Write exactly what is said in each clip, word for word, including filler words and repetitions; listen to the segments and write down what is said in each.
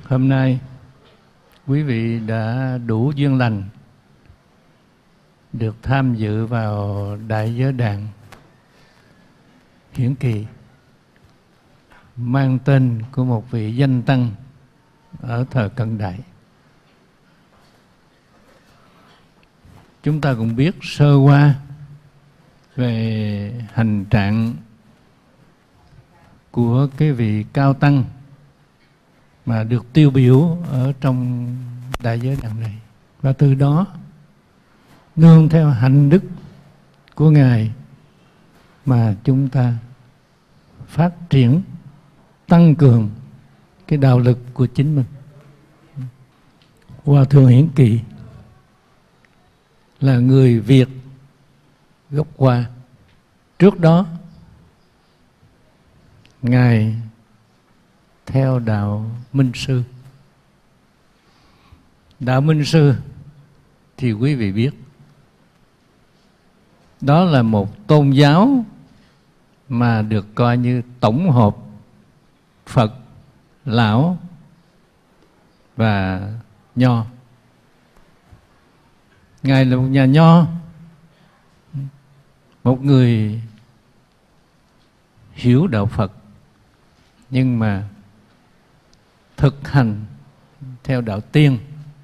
Hôm nay quý vị đã đủ duyên lành được tham dự vào đại giới đàn hiển kỳ mang tên của một vị danh tăng ở thời cận đại. Chúng ta cũng biết sơ qua về hành trạng của cái vị cao tăng mà được tiêu biểu ở trong đại giới đàn này. Và từ đó nương theo hạnh đức của Ngài mà chúng ta phát triển, tăng cường cái đạo lực của chính mình. Hòa thượng Hiển Kỳ là người Việt gốc Hoa. Trước đó Ngài theo đạo Minh Sư. Đạo Minh Sư thì quý vị biết, đó là một tôn giáo mà được coi như tổng hợp Phật, Lão và Nho. Ngài là một nhà Nho, một người hiểu đạo Phật, nhưng mà thực hành theo đạo Tiên.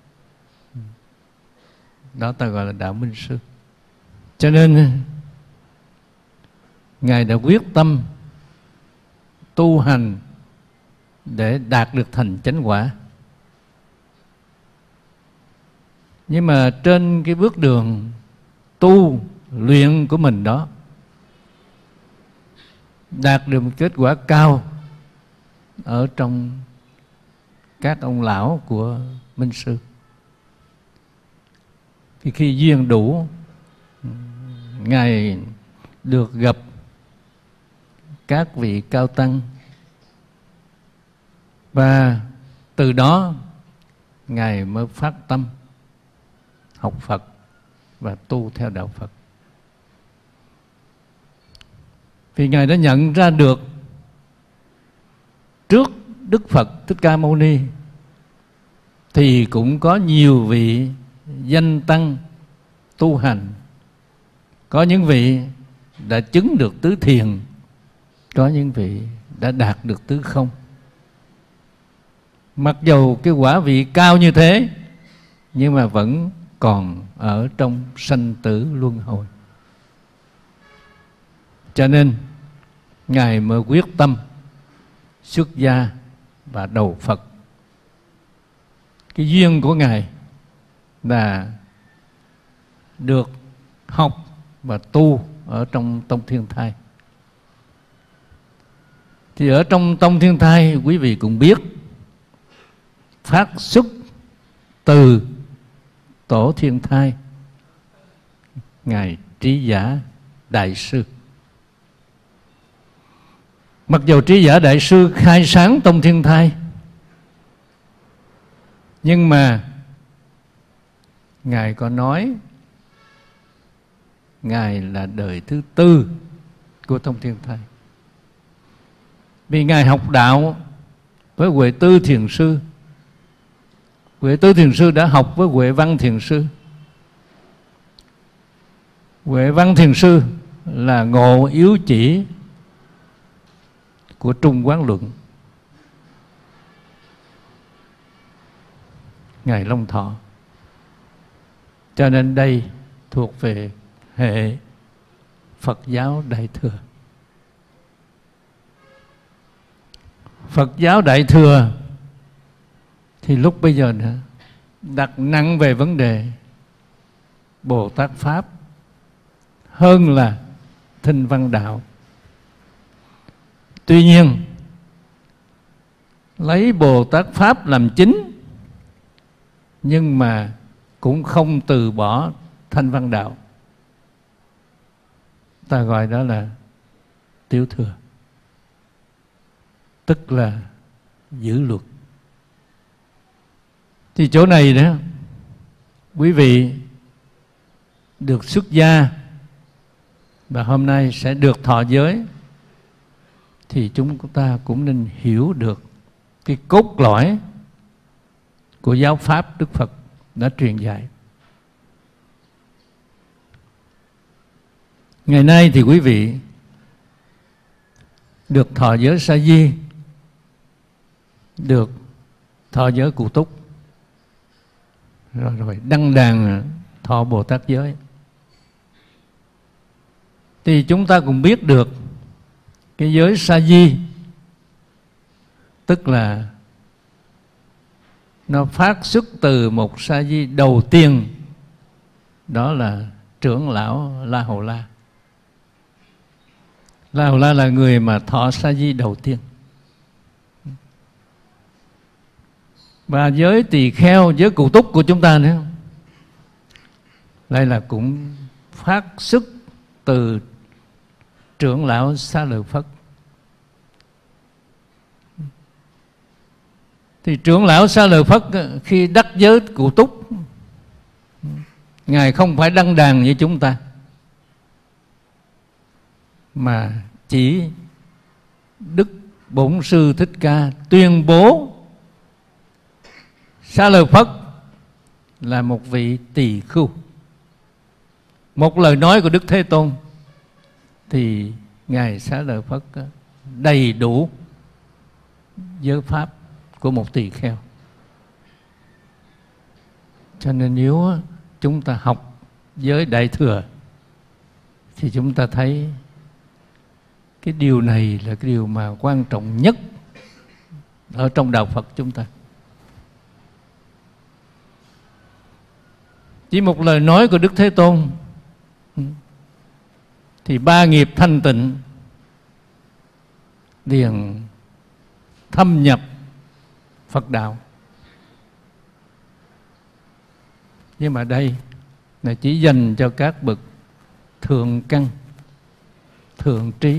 Đó ta gọi là đạo Minh Sư. Cho nên Ngài đã quyết tâm tu hành để đạt được thành chánh quả. Nhưng mà trên cái bước đường tu luyện của mình đó, đạt được một kết quả cao ở trong các ông lão của Minh Sư. Thì khi duyên đủ, Ngài được gặp các vị cao tăng, và từ đó Ngài mới phát tâm học Phật và tu theo đạo Phật. Vì Ngài đã nhận ra được trước Đức Phật Thích Ca Mâu Ni thì cũng có nhiều vị danh tăng tu hành. Có những vị đã chứng được tứ thiền, có những vị đã đạt được tứ không. Mặc dầu cái quả vị cao như thế, nhưng mà vẫn còn ở trong sanh tử luân hồi. Cho nên Ngài mới quyết tâm xuất gia và đầu Phật. Cái duyên của Ngài là được học và tu ở trong Tông Thiên Thai. Thì ở trong Tông Thiên Thai, quý vị cũng biết, phát xuất từ Tổ Thiên Thai, Ngài Trí Giả Đại Sư. Mặc dù Trí Giả Đại Sư khai sáng Tông Thiên Thai, nhưng mà Ngài có nói Ngài là đời thứ tư của Tông Thiên Thai. Vì Ngài học đạo với Huệ Tư Thiền Sư. Huệ Tư Thiền Sư đã học với Huệ Văn Thiền Sư. Huệ Văn Thiền Sư là ngộ yếu chỉ của Trung Quán Luận. Ngài Long Thọ. Cho nên đây thuộc về hệ Phật giáo Đại Thừa. Phật giáo Đại Thừa thì lúc bây giờ nữa đặt nặng về vấn đề Bồ Tát Pháp hơn là Thinh Văn Đạo. Tuy nhiên lấy Bồ Tát Pháp làm chính, nhưng mà cũng không từ bỏ Thanh Văn Đạo. Ta gọi đó là Tiểu Thừa, tức là giữ luật. Thì chỗ này đó, quý vị được xuất gia và hôm nay sẽ được thọ giới, thì chúng ta cũng nên hiểu được cái cốt lõi của giáo pháp Đức Phật đã truyền dạy. Ngày nay thì quý vị được thọ giới sa di, được thọ giới Cụ Túc, rồi, rồi đăng đàn thọ Bồ Tát giới, thì chúng ta cũng biết được cái giới sa di, tức là nó phát xuất từ một sa di đầu tiên, đó là trưởng lão La Hầu La. La Hầu La là người mà thọ sa di đầu tiên. Và giới tỳ kheo, giới Cụ Túc của chúng ta nữa, đây là cũng phát xuất từ trưởng lão Xá Lợi Phất. Thì trưởng lão Xá Lợi Phất khi đắc giới Cụ Túc, Ngài không phải đăng đàn như chúng ta, mà chỉ Đức Bổn Sư Thích Ca tuyên bố Xá Lợi Phất là một vị tỳ khưu. Một lời nói của Đức Thế Tôn thì Ngài Xá Lợi Phất đầy đủ giới pháp của một tỳ kheo. Cho nên nếu chúng ta học giới Đại Thừa thì chúng ta thấy cái điều này là cái điều mà quan trọng nhất ở trong đạo Phật chúng ta. Chỉ một lời nói của Đức Thế Tôn thì ba nghiệp thanh tịnh liền thâm nhập Phật đạo. Nhưng mà đây là chỉ dành cho các bậc thượng căn, thượng trí.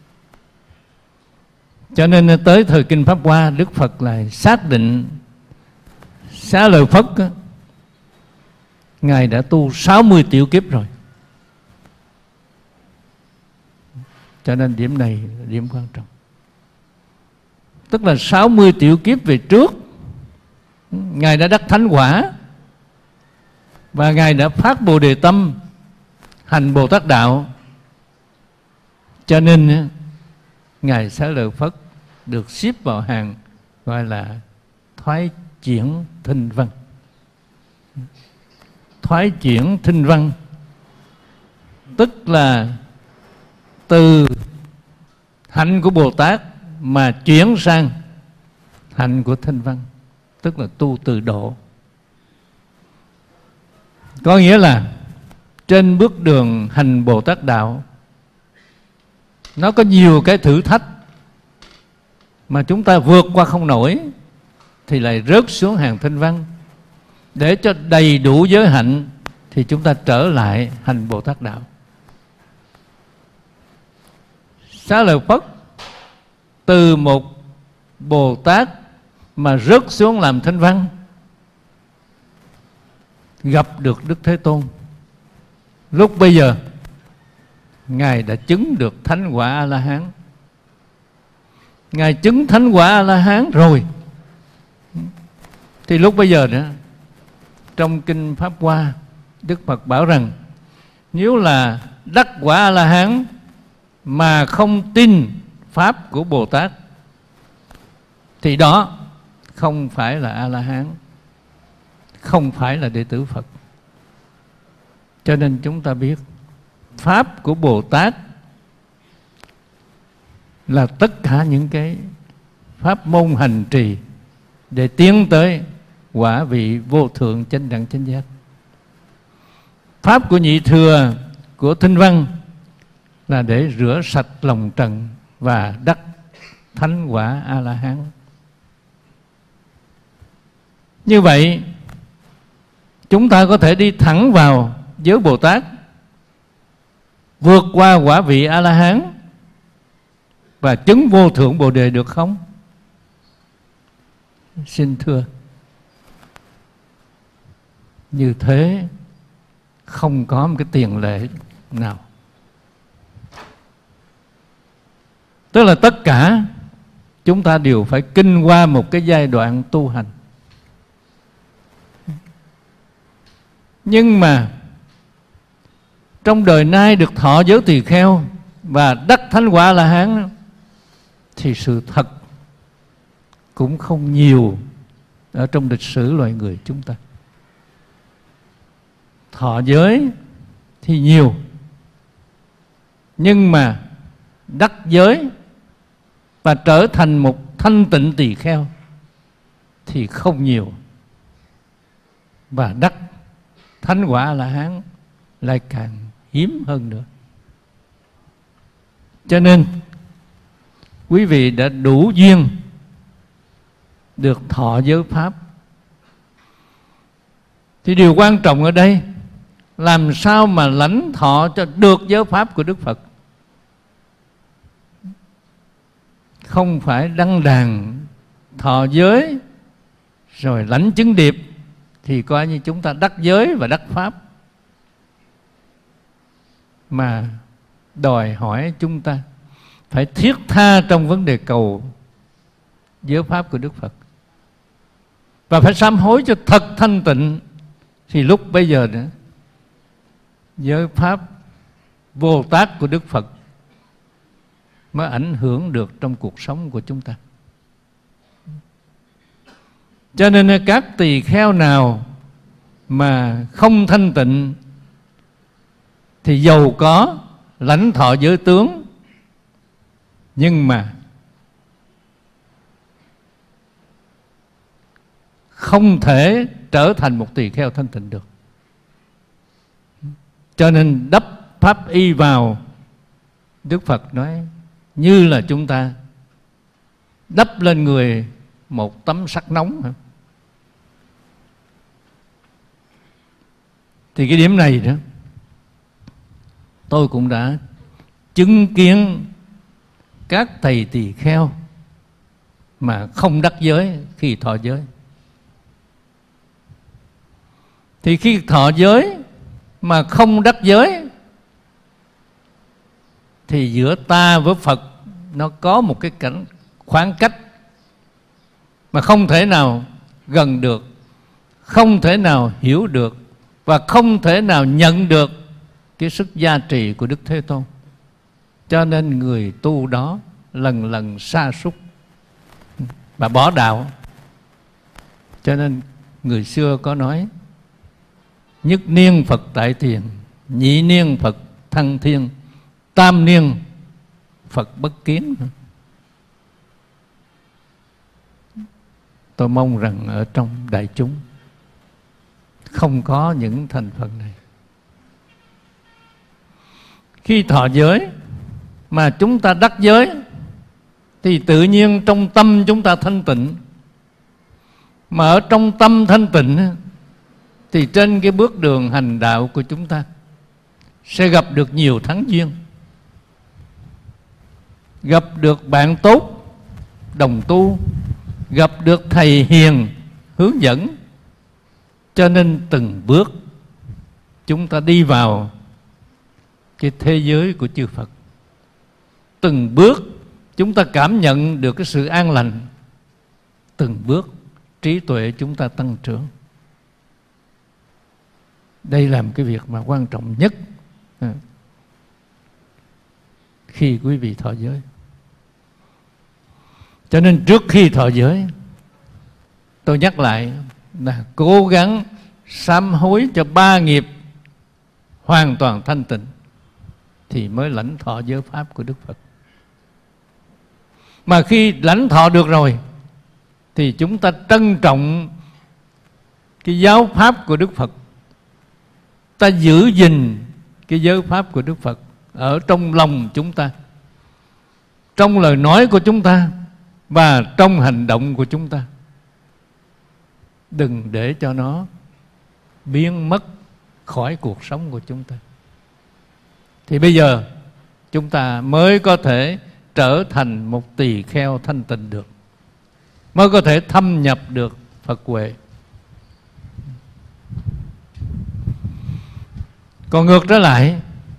Cho nên tới thời Kinh Pháp Hoa, Đức Phật lại xác định Xá Lợi Phất á, Ngài đã tu sáu mươi tiểu kiếp rồi. Cho nên điểm này là điểm quan trọng. Tức là sáu mươi tiểu kiếp về trước Ngài đã đắc thánh quả, và Ngài đã phát Bồ Đề tâm, hành Bồ Tát đạo. Cho nên Ngài Xá Lợi Phất được xếp vào hàng gọi là thoái chuyển thinh văn. Thoái chuyển thinh văn tức là từ hạnh của Bồ Tát mà chuyển sang hạnh của thinh văn, tức là tu từ độ. Có nghĩa là trên bước đường hành Bồ Tát đạo, nó có nhiều cái thử thách mà chúng ta vượt qua không nổi, thì lại rớt xuống hàng thinh văn. Để cho đầy đủ giới hạnh thì chúng ta trở lại hành Bồ Tát đạo. Xá Lợi Phất từ một Bồ Tát mà rớt xuống làm thinh văn, gặp được Đức Thế Tôn. Lúc bây giờ Ngài đã chứng được thánh quả A-la-hán. Ngài chứng thánh quả A-la-hán rồi, thì lúc bây giờ nữa, trong Kinh Pháp Hoa, Đức Phật bảo rằng nếu là đắc quả A-la-hán mà không tin pháp của Bồ Tát thì đó không phải là A-la-hán, không phải là đệ tử Phật. Cho nên chúng ta biết pháp của Bồ Tát là tất cả những cái pháp môn hành trì để tiến tới quả vị vô thượng chánh đẳng chánh giác. Pháp của nhị thừa, của thinh văn là để rửa sạch lòng trần và đắc thánh quả A-la-hán. Như vậy chúng ta có thể đi thẳng vào giới Bồ Tát, vượt qua quả vị A-la-hán và chứng vô thượng Bồ Đề được không? Xin thưa, như thế không có một cái tiền lệ nào. Tức là tất cả chúng ta đều phải kinh qua một cái giai đoạn tu hành. Nhưng mà trong đời nay được thọ giới tỳ kheo và đắc thánh quả La Hán thì sự thật cũng không nhiều ở trong lịch sử loài người chúng ta. Thọ giới thì nhiều, nhưng mà đắc giới và trở thành một thanh tịnh tỳ kheo thì không nhiều, và đắc thánh quả A La Hán lại càng hiếm hơn nữa. Cho nên quý vị đã đủ duyên được thọ giới pháp, thì điều quan trọng ở đây làm sao mà lãnh thọ cho được giới pháp của Đức Phật. Không phải đăng đàn thọ giới rồi lãnh chứng điệp thì coi như chúng ta đắc giới và đắc pháp, mà đòi hỏi chúng ta phải thiết tha trong vấn đề cầu giới pháp của Đức Phật, và phải sám hối cho thật thanh tịnh. Thì lúc bây giờ nữa, giới pháp vô tác của Đức Phật mới ảnh hưởng được trong cuộc sống của chúng ta. Cho nên các tỳ kheo nào mà không thanh tịnh thì giàu có lãnh thọ giới tướng, nhưng mà không thể trở thành một tỳ kheo thanh tịnh được. Cho nên đắp pháp y vào, Đức Phật nói như là chúng ta đắp lên người một tấm sắt nóng. Thì cái điểm này đó tôi cũng đã chứng kiến các thầy tỳ kheo mà không đắc giới khi thọ giới. Thì khi thọ giới mà không đắc giới thì giữa ta với Phật nó có một cái cảnh khoảng cách mà không thể nào gần được, không thể nào hiểu được, và không thể nào nhận được cái sức gia trì của Đức Thế Tôn. Cho nên người tu đó lần lần sa sút và bỏ đạo. Cho nên người xưa có nói: nhất niên Phật tại thiền, nhị niên Phật thăng thiên, tam niên Phật bất kiến. Tôi mong rằng ở trong đại chúng không có những thành phần này. Khi thọ giới mà chúng ta đắc giới thì tự nhiên trong tâm chúng ta thanh tịnh. Mà ở trong tâm thanh tịnh thì trên cái bước đường hành đạo của chúng ta sẽ gặp được nhiều thắng duyên, gặp được bạn tốt đồng tu, gặp được thầy hiền hướng dẫn. Cho nên từng bước chúng ta đi vào cái thế giới của chư Phật. Từng bước chúng ta cảm nhận được cái sự an lành. Từng bước trí tuệ chúng ta tăng trưởng. Đây là một cái việc mà quan trọng nhất khi quý vị thọ giới. Cho nên trước khi thọ giới, tôi nhắc lại là cố gắng sám hối cho ba nghiệp hoàn toàn thanh tịnh thì mới lãnh thọ giới pháp của Đức Phật. Mà khi lãnh thọ được rồi thì chúng ta trân trọng cái giáo pháp của Đức Phật, ta giữ gìn cái giới pháp của Đức Phật ở trong lòng chúng ta, trong lời nói của chúng ta và trong hành động của chúng ta. Đừng để cho nó biến mất khỏi cuộc sống của chúng ta. Thì bây giờ chúng ta mới có thể trở thành một tỳ kheo thanh tịnh được, mới có thể thâm nhập được Phật huệ. Còn ngược trở lại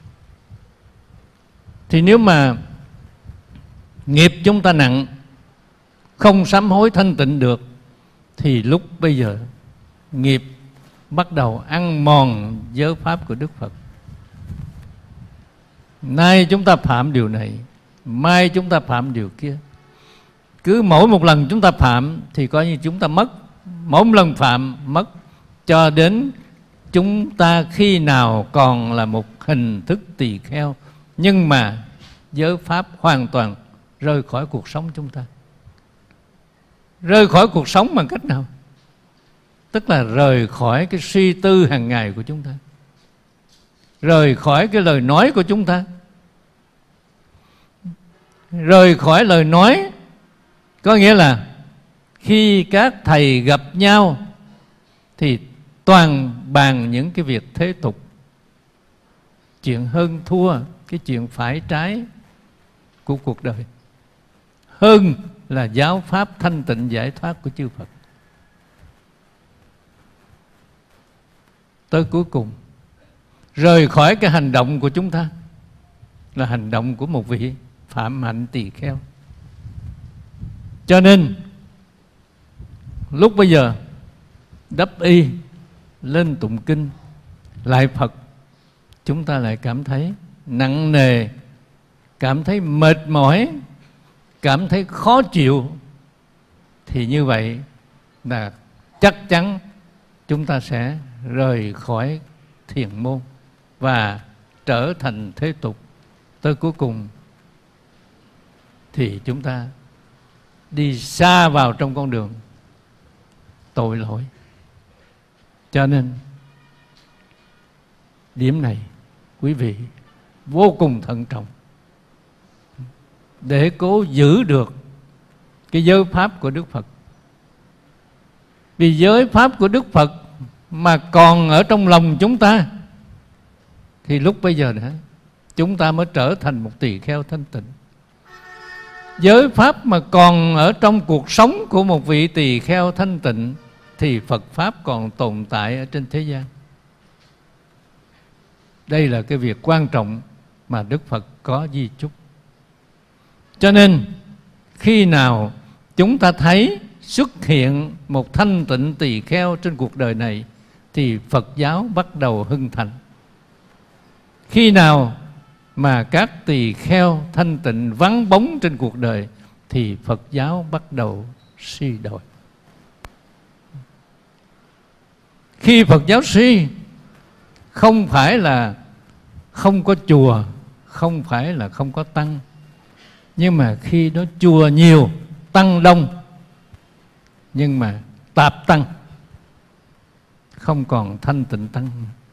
thì nếu mà nghiệp chúng ta nặng, không sám hối thanh tịnh được, thì lúc bây giờ nghiệp bắt đầu ăn mòn giới pháp của Đức Phật. Nay chúng ta phạm điều này, mai chúng ta phạm điều kia. Cứ mỗi một lần chúng ta phạm thì coi như chúng ta mất. Mỗi một lần phạm mất, cho đến chúng ta khi nào còn là một hình thức tỳ kheo, nhưng mà giới pháp hoàn toàn rơi khỏi cuộc sống chúng ta. Rơi khỏi cuộc sống bằng cách nào? Tức là rời khỏi cái suy tư hàng ngày của chúng ta, rời khỏi cái lời nói của chúng ta. Rời khỏi lời nói có nghĩa là khi các thầy gặp nhau thì toàn bàn những cái việc thế tục, chuyện hơn thua, cái chuyện phải trái của cuộc đời, hơn là giáo pháp thanh tịnh giải thoát của chư Phật. Tới cuối cùng, rời khỏi cái hành động của chúng ta là hành động của một vị phạm hạnh tỳ kheo. Cho nên lúc bây giờ đắp y lên tụng kinh lại Phật, chúng ta lại cảm thấy nặng nề, cảm thấy mệt mỏi, cảm thấy khó chịu, thì như vậy là chắc chắn chúng ta sẽ rời khỏi thiền môn và trở thành thế tục. Tới cuối cùng thì chúng ta đi xa vào trong con đường tội lỗi. Cho nên điểm này quý vị vô cùng thận trọng để cố giữ được cái giới pháp của Đức Phật. Vì giới pháp của Đức Phật mà còn ở trong lòng chúng ta thì lúc bây giờ nữa chúng ta mới trở thành một tỳ kheo thanh tịnh. Giới pháp mà còn ở trong cuộc sống của một vị tỳ kheo thanh tịnh thì Phật pháp còn tồn tại ở trên thế gian. Đây là cái việc quan trọng mà Đức Phật có di chúc. Cho nên khi nào chúng ta thấy xuất hiện một thanh tịnh tỳ kheo trên cuộc đời này thì Phật giáo bắt đầu hưng thành. Khi nào mà các tỳ kheo thanh tịnh vắng bóng trên cuộc đời thì Phật giáo bắt đầu suy đồi. Khi Phật giáo suy, không phải là không có chùa, không phải là không có tăng, nhưng mà khi đó chùa nhiều, tăng đông, nhưng mà tạp tăng, không còn thanh tịnh tăng.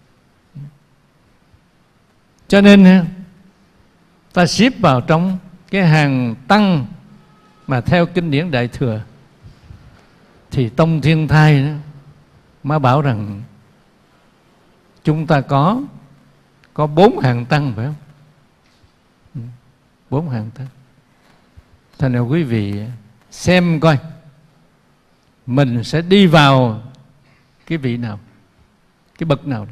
Cho nên ta xếp vào trong cái hàng tăng mà theo kinh điển Đại Thừa thì Tông Thiên Thai đó mới bảo rằng chúng ta có có bốn hàng tăng, phải không? Bốn hàng tăng. Thành nào quý vị xem coi mình sẽ đi vào cái vị nào, cái bậc nào.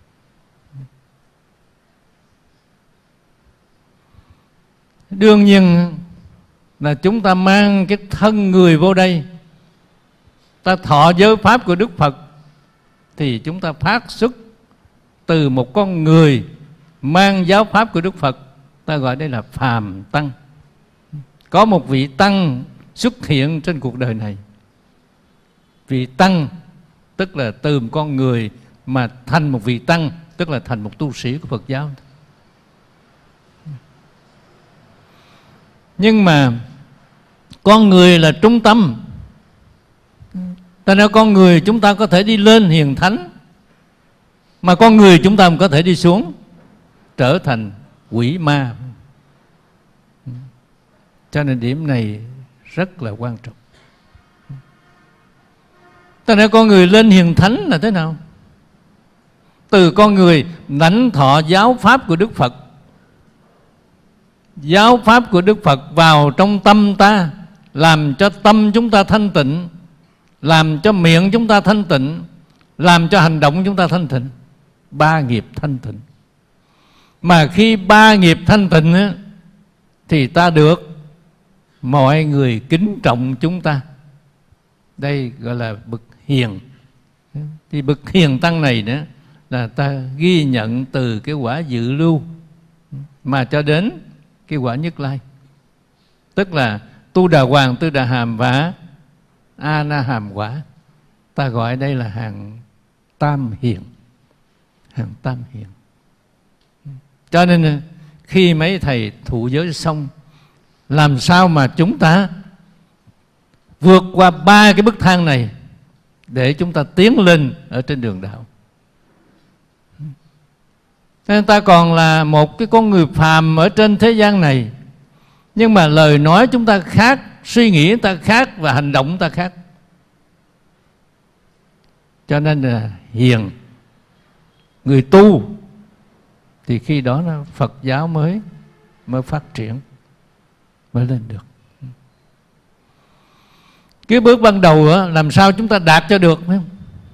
Đương nhiên là chúng ta mang cái thân người vô đây, ta thọ giới pháp của Đức Phật thì chúng ta phát xuất từ một con người mang giáo pháp của Đức Phật, ta gọi đây là phàm tăng. Có một vị tăng xuất hiện trên cuộc đời này. Vị tăng tức là từ một con người mà thành một vị tăng, tức là thành một tu sĩ của Phật giáo. Nhưng mà con người là trung tâm. Ta nói con người chúng ta có thể đi lên hiền thánh, mà con người chúng ta có thể đi xuống trở thành quỷ ma. Cho nên điểm này rất là quan trọng. Ta nói con người lên hiền thánh là thế nào? Từ con người lãnh thọ giáo pháp của Đức Phật, giáo pháp của Đức Phật vào trong tâm ta, làm cho tâm chúng ta thanh tịnh, làm cho miệng chúng ta thanh tịnh, làm cho hành động chúng ta thanh tịnh. Ba nghiệp thanh tịnh. Mà khi ba nghiệp thanh tịnh á, thì ta được mọi người kính trọng chúng ta. Đây gọi là bậc hiền. Thì bậc hiền tăng này nữa là ta ghi nhận từ cái quả dự lưu mà cho đến cái quả Nhất Lai. Tức là Tu Đà Hoàng, Tu Đà Hàm và A Na Hàm quả. Ta gọi đây là hàng tam hiền. Hàng tam hiền. Cho nên khi mấy thầy thụ giới xong, làm sao mà chúng ta vượt qua ba cái bức thang này để chúng ta tiến lên ở trên đường đạo. Nên ta còn là một cái con người phàm ở trên thế gian này, nhưng mà lời nói chúng ta khác, suy nghĩ ta khác và hành động ta khác. Cho nên là hiền, người tu thì khi đó nó Phật giáo mới mới phát triển, mới lên được. Cái bước ban đầu đó, làm sao chúng ta đạt cho được, phải không?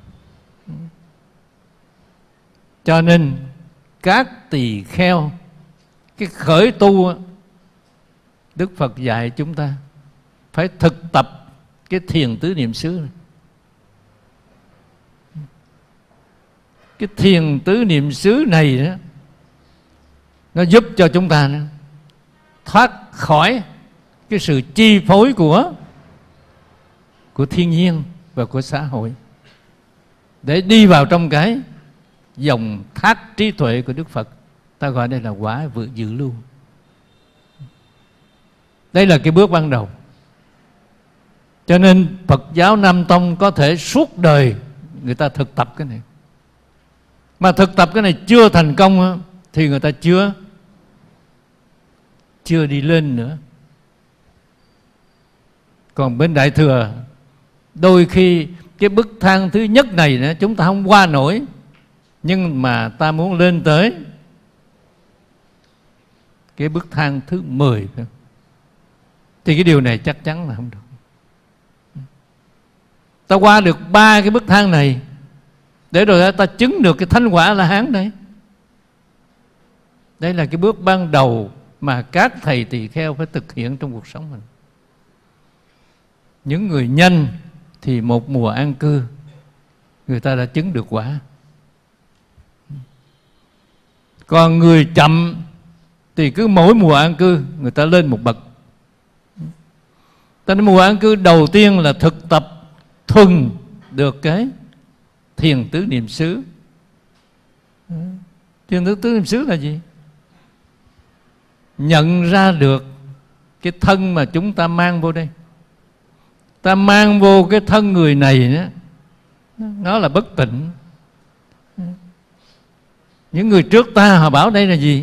Cho nên các tỳ kheo, cái khởi tu, Đức Phật dạy chúng ta phải thực tập cái thiền tứ niệm xứ này. Cái thiền tứ niệm xứ này đó, nó giúp cho chúng ta đó, thoát khỏi cái sự chi phối của của thiên nhiên và của xã hội, để đi vào trong cái dòng thác trí tuệ của Đức Phật. Ta gọi đây là quả vượt dự lưu. Đây là cái bước ban đầu. Cho nên Phật giáo Nam Tông có thể suốt đời người ta thực tập cái này. Mà thực tập cái này chưa thành công thì người ta chưa chưa đi lên nữa. Còn bên Đại Thừa, đôi khi cái bức thang thứ nhất này nữa, chúng ta không qua nổi, nhưng mà ta muốn lên tới cái bức thang thứ mười thì cái điều này chắc chắn là không được. Ta qua được ba cái bức thang này để rồi ta chứng được cái thánh quả A La Hán đấy. Đây là cái bước ban đầu mà các thầy tỳ kheo phải thực hiện trong cuộc sống mình. Những người nhanh thì một mùa an cư người ta đã chứng được quả. Còn người chậm thì cứ mỗi mùa an cư người ta lên một bậc. Ta nói mùa an cư đầu tiên là thực tập thuần được cái thiền tứ niệm xứ. Thiền tứ tứ niệm xứ là gì? Nhận ra được cái thân mà chúng ta mang vô đây. Ta mang vô cái thân người này đó, nó là bất tịnh. Những người trước ta họ bảo đây là gì?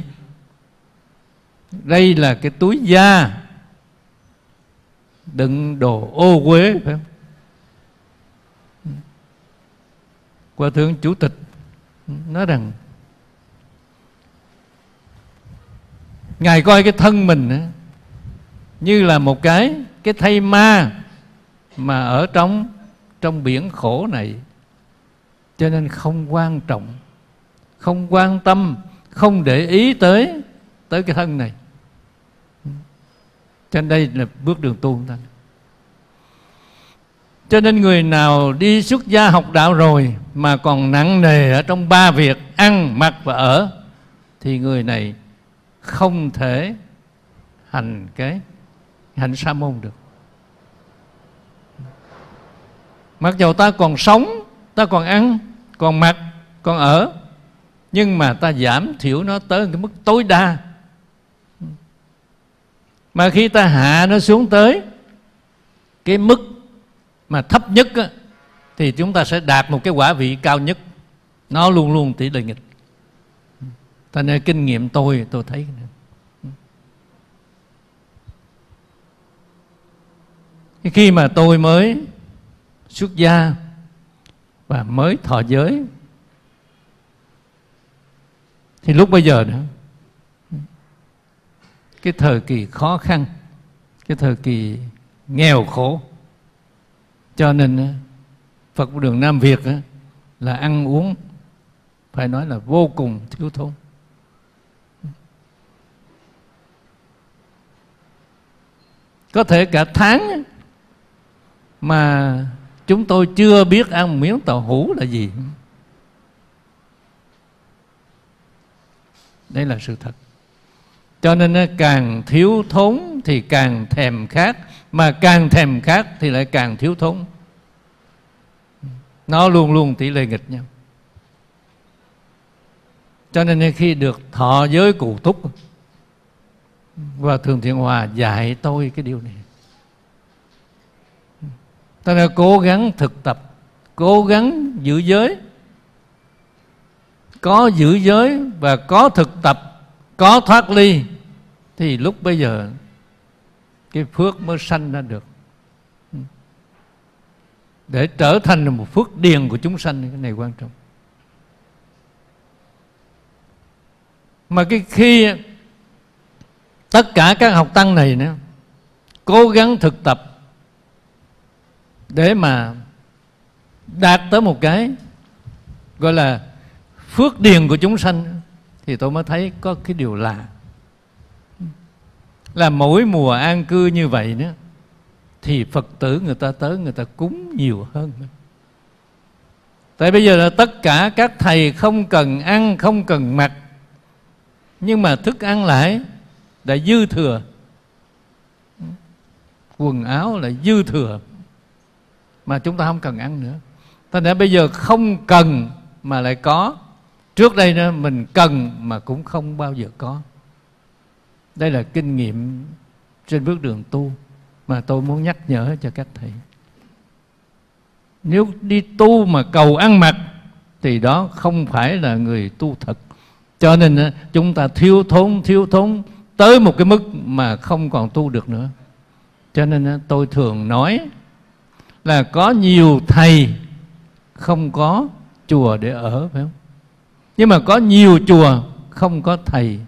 Đây là cái túi da đựng đồ ô uế, phải không? Hòa thượng chủ tịch nói rằng Ngài coi cái thân mình như là một cái cái thây ma mà ở trong trong biển khổ này, cho nên không quan trọng, không quan tâm, không để ý tới tới cái thân này. Cho nên đây là bước đường tu của ta. Cho nên người nào đi xuất gia học đạo rồi mà còn nặng nề ở trong ba việc ăn, mặc và ở thì người này không thể hành cái hành sa môn được. Mặc dù ta còn sống, ta còn ăn, còn mặc, còn ở, nhưng mà ta giảm thiểu nó tới cái mức tối đa. Mà khi ta hạ nó xuống tới cái mức mà thấp nhất á, thì chúng ta sẽ đạt một cái quả vị cao nhất. Nó luôn luôn tỷ lệ nghịch. Thành nên kinh nghiệm tôi tôi thấy khi mà tôi mới xuất gia và mới thọ giới thì lúc bây giờ nữa, cái thời kỳ khó khăn, cái thời kỳ nghèo khổ, cho nên Phật đường Nam Việt là ăn uống phải nói là vô cùng thiếu thốn. Có thể cả tháng mà chúng tôi chưa biết ăn một miếng tàu hũ là gì. Đây là sự thật. Cho nên càng thiếu thốn thì càng thèm khát, mà càng thèm khát thì lại càng thiếu thốn. Nó luôn luôn tỷ lệ nghịch nhau. Cho nên khi được thọ giới cụ túc, và Thường Thiện Hòa dạy tôi cái điều này. Tôi đã cố gắng thực tập, cố gắng giữ giới. Có giữ giới và có thực tập, có thoát ly, thì lúc bây giờ cái phước mới sanh ra được, để trở thành một phước điền của chúng sanh. Cái này quan trọng. Mà cái khi tất cả các học tăng này nữa cố gắng thực tập để mà đạt tới một cái gọi là phước điền của chúng sanh, thì tôi mới thấy có cái điều lạ là mỗi mùa an cư như vậy nữa thì Phật tử người ta tới người ta cúng nhiều hơn. Tại bây giờ là tất cả các thầy không cần ăn, không cần mặc, nhưng mà thức ăn lại đã dư thừa, quần áo lại dư thừa, mà chúng ta không cần ăn nữa. Thành ra bây giờ không cần mà lại có. Trước đây nữa mình cần mà cũng không bao giờ có. Đây là kinh nghiệm trên bước đường tu mà tôi muốn nhắc nhở cho các thầy. Nếu đi tu mà cầu ăn mặc thì đó không phải là người tu thật. Cho nên chúng ta thiếu thốn, thiếu thốn tới một cái mức mà không còn tu được nữa. Cho nên tôi thường nói là có nhiều thầy không có chùa để ở, phải không? Nhưng mà có nhiều chùa không có thầy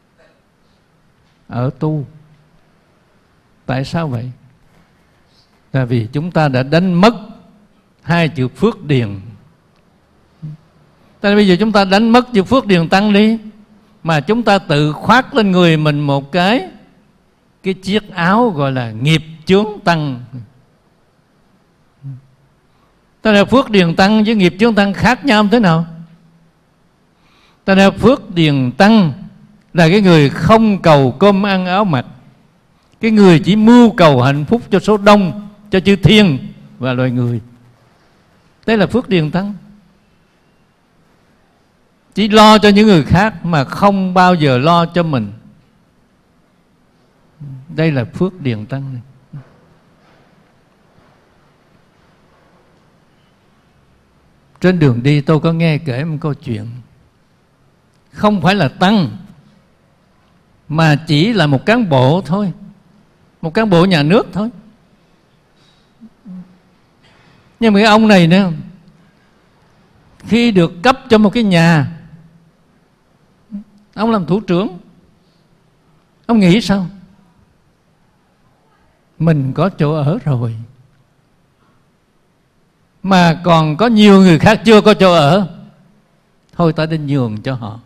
ở tu. Tại sao vậy? Tại vì chúng ta đã đánh mất hai chữ phước điền. Tại bây giờ chúng ta đánh mất chữ phước điền tăng đi, mà chúng ta tự khoác lên người mình một cái cái chiếc áo gọi là nghiệp chướng tăng. Ta là phước điền tăng với nghiệp chướng tăng khác nhau thế nào? Ta là phước điền tăng là cái người không cầu cơm ăn áo mặc, cái người chỉ mưu cầu hạnh phúc cho số đông, cho chư thiên và loài người. Đây là phước điền tăng. Chỉ lo cho những người khác mà không bao giờ lo cho mình. Đây là phước điền tăng này. Trên đường đi tôi có nghe kể một câu chuyện. Không phải là tăng, mà chỉ là một cán bộ thôi, một cán bộ nhà nước thôi. Nhưng mà cái ông này nữa, khi được cấp cho một cái nhà, ông làm thủ trưởng, ông nghĩ sao? Mình có chỗ ở rồi, mà còn có nhiều người khác chưa có chỗ ở, thôi ta đi nhường cho họ.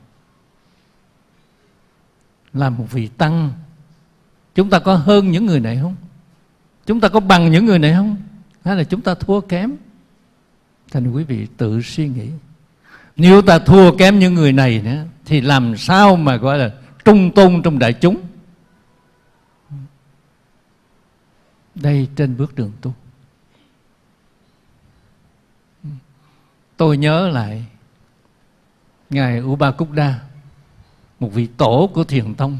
Là một vị tăng, chúng ta có hơn những người này không? Chúng ta có bằng những người này không? Hay là chúng ta thua kém? Thành quý vị tự suy nghĩ. Nếu ta thua kém những người này nữa, thì làm sao mà gọi là trung tôn trong đại chúng? Đây trên bước đường tu, tôi nhớ lại Ngài Upakutta, một vị tổ của Thiền Tông.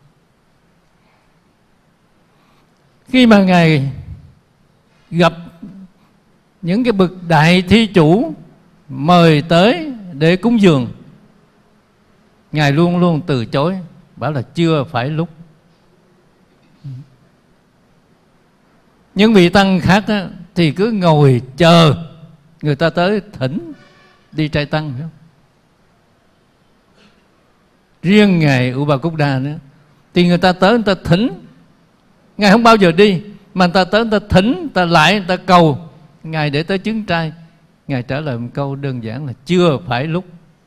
Khi mà Ngài gặp những cái bậc đại thí chủ mời tới để cúng dường, Ngài luôn luôn từ chối, bảo là chưa phải lúc. Những vị tăng khác á, thì cứ ngồi chờ người ta tới thỉnh đi trai tăng, phải không? Riêng Ngài Upakutta nữa thì người ta tới người ta thỉnh, Ngài không bao giờ đi, mà người ta tới người ta thỉnh, người ta lại, người ta cầu Ngài để tới chứng trai. Ngài trả lời một câu đơn giản là chưa phải lúc.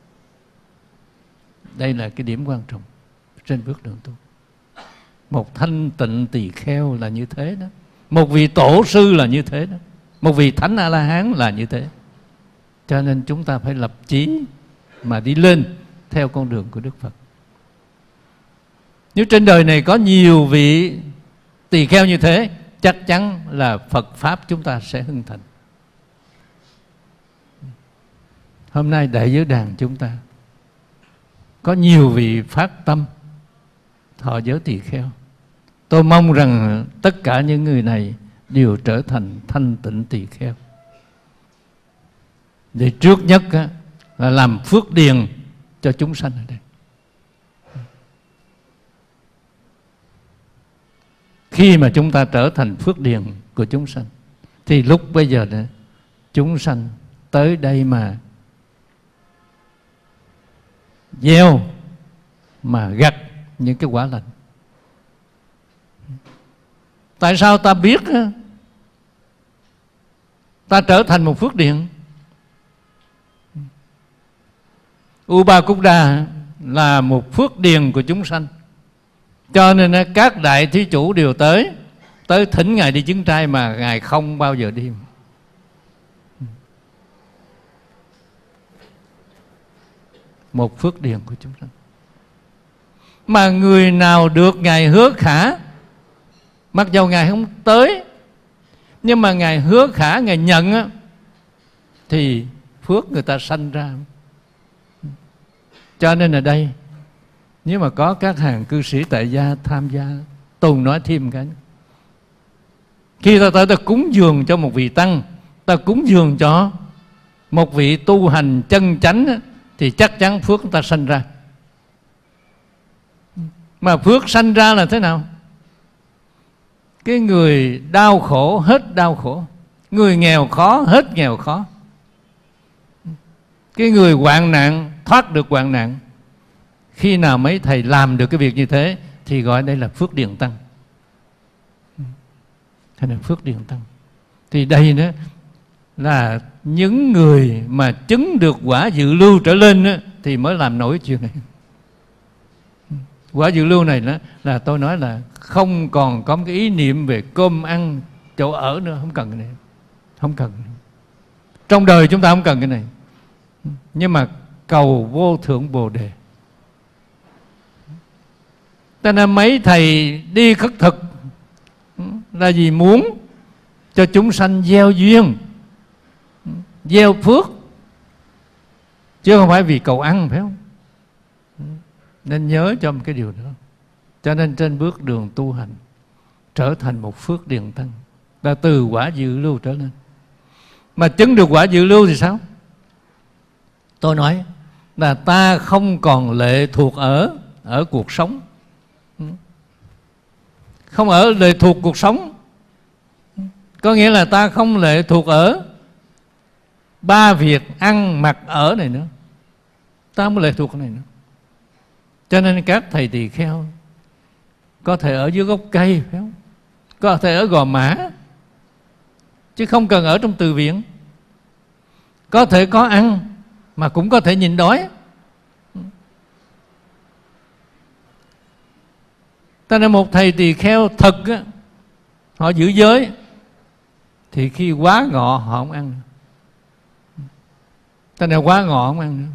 Đây là cái điểm quan trọng trên bước đường tu. Một thanh tịnh tỳ kheo là như thế đó, một vị tổ sư là như thế đó. Một vị Thánh A-la-hán là như thế. Cho nên chúng ta phải lập chí mà đi lên theo con đường của Đức Phật. Nếu trên đời này có nhiều vị tỳ kheo như thế, chắc chắn là Phật Pháp chúng ta sẽ hưng thịnh. Hôm nay Đại Giới Đàn chúng ta có nhiều vị phát tâm thọ giới tỳ kheo. Tôi mong rằng tất cả những người này đều trở thành thanh tịnh tỳ kheo. Để trước nhất là làm phước điền cho chúng sanh ở đây. Khi mà chúng ta trở thành phước điền của chúng sanh, thì lúc bây giờ đó, chúng sanh tới đây mà gieo, mà gặt những cái quả lành. Tại sao ta biết ta trở thành một phước điền? Upa-khuddha là một phước điền của chúng sanh. Cho nên các đại thí chủ đều tới Tới thỉnh Ngài đi chứng trai mà Ngài không bao giờ đi. Một phước điền của chúng sanh. Mà người nào được Ngài hứa khả, mặc dầu Ngài không tới, nhưng mà Ngài hứa khả, Ngài nhận á, thì phước người ta sanh ra. Cho nên ở đây, nếu mà có các hàng cư sĩ tại gia tham gia, Tùng nói thêm cái, khi ta tới ta cúng dường cho một vị tăng, ta cúng dường cho một vị tu hành chân chánh, thì chắc chắn phước ta sanh ra. Mà phước sanh ra là thế nào? Cái người đau khổ hết đau khổ, người nghèo khó hết nghèo khó, cái người hoạn nạn thoát được hoạn nạn. Khi nào mấy thầy làm được cái việc như thế thì gọi đây là phước điền tăng. Thế là phước điền tăng. Thì đây nữa là những người mà chứng được quả dự lưu trở lên đó, thì mới làm nổi chuyện này. Quả dự lưu này đó, là tôi nói là không còn có cái ý niệm về cơm ăn, chỗ ở nữa. Không cần cái này. Không cần. Trong đời chúng ta không cần cái này. Nhưng mà cầu vô thượng Bồ Đề. Cho nên mấy thầy đi khất thực là vì muốn cho chúng sanh gieo duyên, gieo phước, chứ không phải vì cầu ăn, phải không? Nên nhớ cho một cái điều đó. Cho nên trên bước đường tu hành trở thành một phước điền tăng, là từ quả dự lưu trở lên. Mà chứng được quả dự lưu thì sao? Tôi nói là ta không còn lệ thuộc ở ở cuộc sống, không ở lệ thuộc cuộc sống, có nghĩa là ta không lệ thuộc ở ba việc ăn mặc ở này nữa. Ta không lệ thuộc cái này nữa. Cho nên các thầy tỳ kheo có thể ở dưới gốc cây, phải không? Có thể ở Gò Mã, chứ không cần ở trong từ viện. Có thể có ăn mà cũng có thể nhịn đói. Ta là một thầy tỳ kheo thật á, họ giữ giới, thì khi quá ngọ họ không ăn nữa. Ta là quá ngọ không ăn nữa.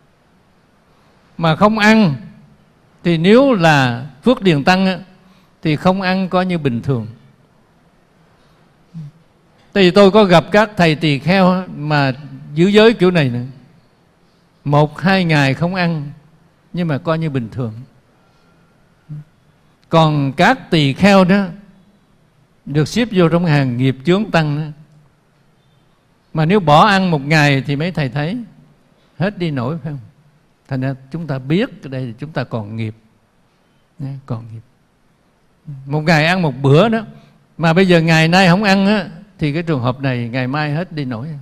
Mà không ăn thì nếu là phước điền tăng á, thì không ăn coi như bình thường. Tại vì tôi có gặp các thầy tỳ kheo mà giữ giới kiểu này nè, một hai ngày không ăn nhưng mà coi như bình thường. Còn các tỳ kheo đó được xếp vô trong hàng nghiệp chướng tăng đó, mà nếu bỏ ăn một ngày thì mấy thầy thấy hết đi nổi, phải không? Thành ra chúng ta biết ở đây thì chúng ta còn nghiệp, còn nghiệp. Một ngày ăn một bữa đó, mà bây giờ ngày nay không ăn á, thì cái trường hợp này ngày mai hết đi nổi.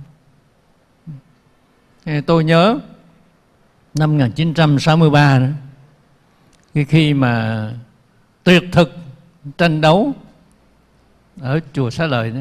Tôi nhớ năm một nghìn chín trăm sáu mươi ba đó, khi, khi mà tuyệt thực tranh đấu ở chùa Xá Lợi đó,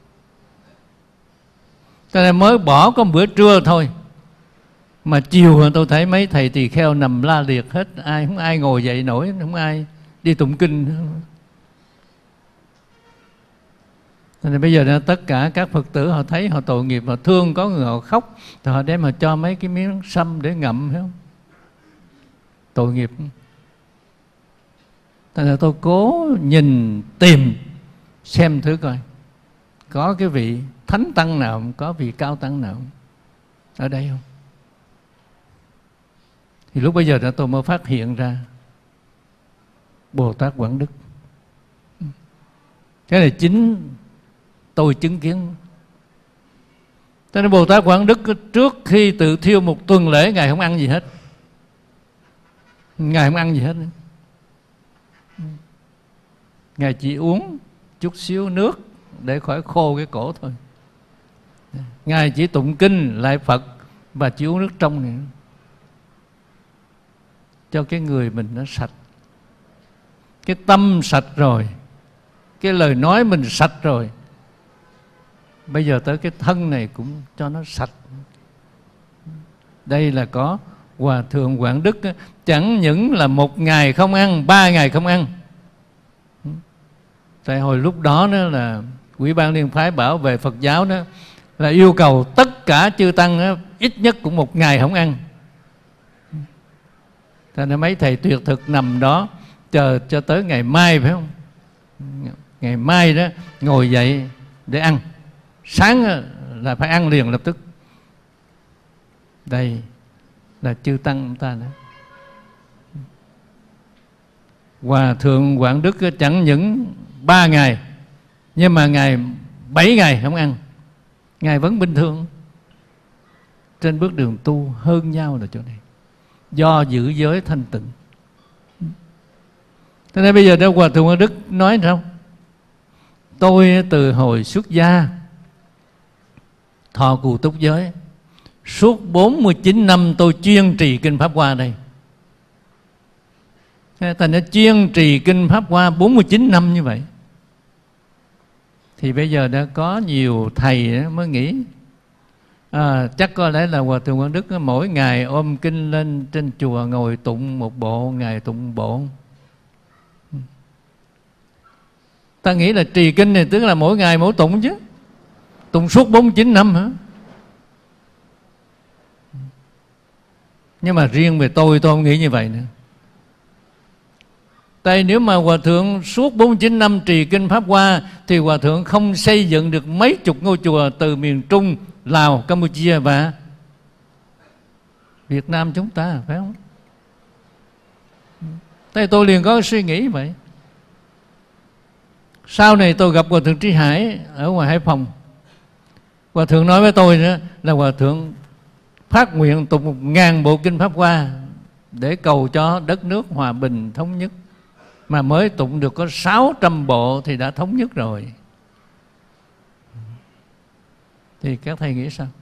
cho nên mới bỏ có một bữa trưa thôi, mà chiều tôi thấy mấy thầy tỳ kheo nằm la liệt hết, ai không ai ngồi dậy nổi, không ai đi tụng kinh. Nên bây giờ đó, tất cả các Phật tử họ thấy họ tội nghiệp, họ thương, có người họ khóc, thì họ đem họ cho mấy cái miếng sâm để ngậm, phải không? Tội nghiệp. Thành ra tôi cố nhìn tìm xem thử coi có cái vị thánh tăng nào, có vị cao tăng nào ở đây không. Thì lúc bây giờ đó tôi mới phát hiện ra Bồ Tát Quảng Đức. Cái này chính tôi chứng kiến. Cho nên Bồ Tát Quảng Đức trước khi tự thiêu một tuần lễ, Ngài không ăn gì hết. Ngài không ăn gì hết. Ngài chỉ uống chút xíu nước để khỏi khô cái cổ thôi. Ngài chỉ tụng kinh lại Phật và chỉ uống nước trong này, cho cái người mình nó sạch. Cái tâm sạch rồi, cái lời nói mình sạch rồi, bây giờ tới cái thân này cũng cho nó sạch. Đây là có Hòa Thượng Quảng Đức, chẳng những là một ngày không ăn, ba ngày không ăn. Tại hồi lúc đó đó là Ủy ban Liên phái bảo vệ Phật giáo đó là yêu cầu tất cả chư tăng đó, ít nhất cũng một ngày không ăn. Cho nên mấy thầy tuyệt thực nằm đó chờ cho tới ngày mai, phải không? Ngày mai đó ngồi dậy để ăn, sáng là phải ăn liền lập tức. Đây là chư tăng chúng ta đó. Hòa Thượng Quảng Đức chẳng những ba ngày, nhưng mà ngày bảy ngày không ăn. Ngài vẫn bình thường. Trên bước đường tu hơn nhau là chỗ này, do giữ giới thanh tịnh. Thế nên bây giờ đó Hòa Thượng Quảng Đức nói sao? Tôi từ hồi xuất gia thọ cù túc giới, suốt bốn mươi chín năm tôi chuyên trì kinh Pháp Hoa đây. Thành ra chuyên trì kinh Pháp Hoa bốn mươi chín năm như vậy. Thì bây giờ đã có nhiều thầy mới nghĩ à, chắc có lẽ là Hòa Thượng Quảng Đức mỗi ngày ôm kinh lên trên chùa ngồi tụng một bộ, ngày tụng bộ. Ta nghĩ là trì kinh này tức là mỗi ngày mỗi tụng chứ. Tụng suốt bốn mươi chín năm hả? Nhưng mà riêng về tôi, tôi không nghĩ như vậy nữa. Tại nếu mà Hòa Thượng suốt bốn mươi chín năm trì kinh Pháp Hoa thì Hòa Thượng không xây dựng được mấy chục ngôi chùa từ miền Trung, Lào, Campuchia và Việt Nam chúng ta, phải không? Tại tôi liền có suy nghĩ vậy. Sau này tôi gặp Hòa Thượng Trí Hải ở ngoài Hải Phòng. Hòa Thượng nói với tôi nữa là Hòa Thượng phát nguyện tụng một ngàn bộ kinh Pháp Hoa để cầu cho đất nước hòa bình thống nhất. Mà mới tụng được có sáu trăm bộ thì đã thống nhất rồi. Thì các thầy nghĩ sao?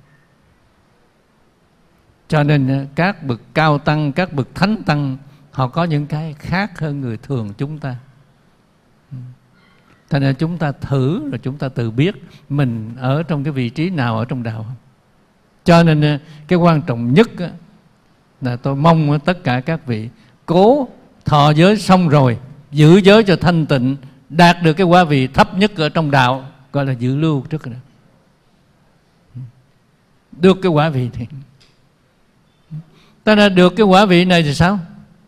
Cho nên các bậc cao tăng, các bậc thánh tăng, họ có những cái khác hơn người thường chúng ta. Thành ra chúng ta thử rồi chúng ta tự biết mình ở trong cái vị trí nào ở trong đạo. Cho nên cái quan trọng nhất là tôi mong tất cả các vị cố thọ giới xong rồi, giữ giới cho thanh tịnh, đạt được cái quả vị thấp nhất ở trong đạo, gọi là giữ lưu trước rồi. Được cái quả vị thì ta đã được cái quả vị này thì sao?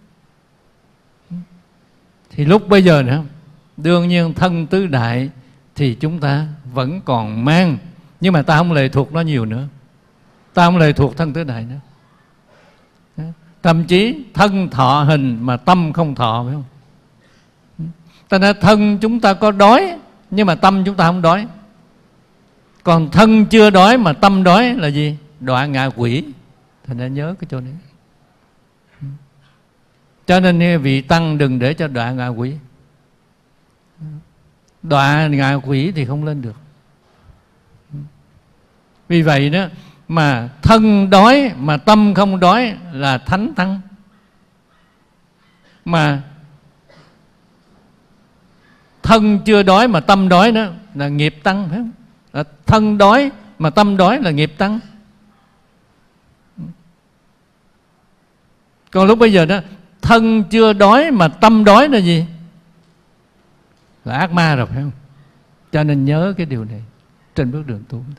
Thì lúc bây giờ nữa, đương nhiên thân tứ đại thì chúng ta vẫn còn mang, nhưng mà ta không lệ thuộc nó nhiều nữa. Ta không lệ thuộc thân tứ đại nữa. Thậm chí thân thọ hình mà tâm không thọ, phải không? Ta nói thân chúng ta có đói, nhưng mà tâm chúng ta không đói. Còn thân chưa đói mà tâm đói là gì? Đọa ngạ quỷ. Thành ra nhớ cái chỗ này. Cho nên vị tăng đừng để cho đọa ngạ quỷ. Đọa ngạ quỷ thì không lên được. Vì vậy đó mà thân đói mà tâm không đói là thánh tăng. Mà thân chưa đói mà tâm đói đó là nghiệp tăng, phải không? Là thân đói mà tâm đói là nghiệp tăng. Còn lúc bây giờ đó thân chưa đói mà tâm đói là gì? Là ác ma rồi, phải không? Cho nên nhớ cái điều này trên bước đường tu.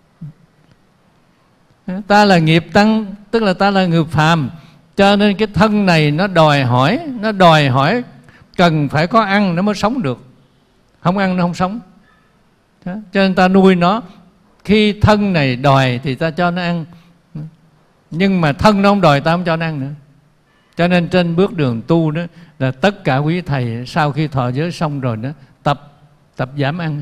Ta là nghiệp tăng, tức là ta là người phàm, cho nên cái thân này nó đòi hỏi, nó đòi hỏi cần phải có ăn nó mới sống được. Không ăn nó không sống. Đó. Cho nên ta nuôi nó. Khi thân này đòi thì ta cho nó ăn, nhưng mà thân nó không đòi ta không cho nó ăn nữa. Cho nên trên bước đường tu đó là tất cả quý thầy sau khi thọ giới xong rồi đó, tập tập giảm ăn,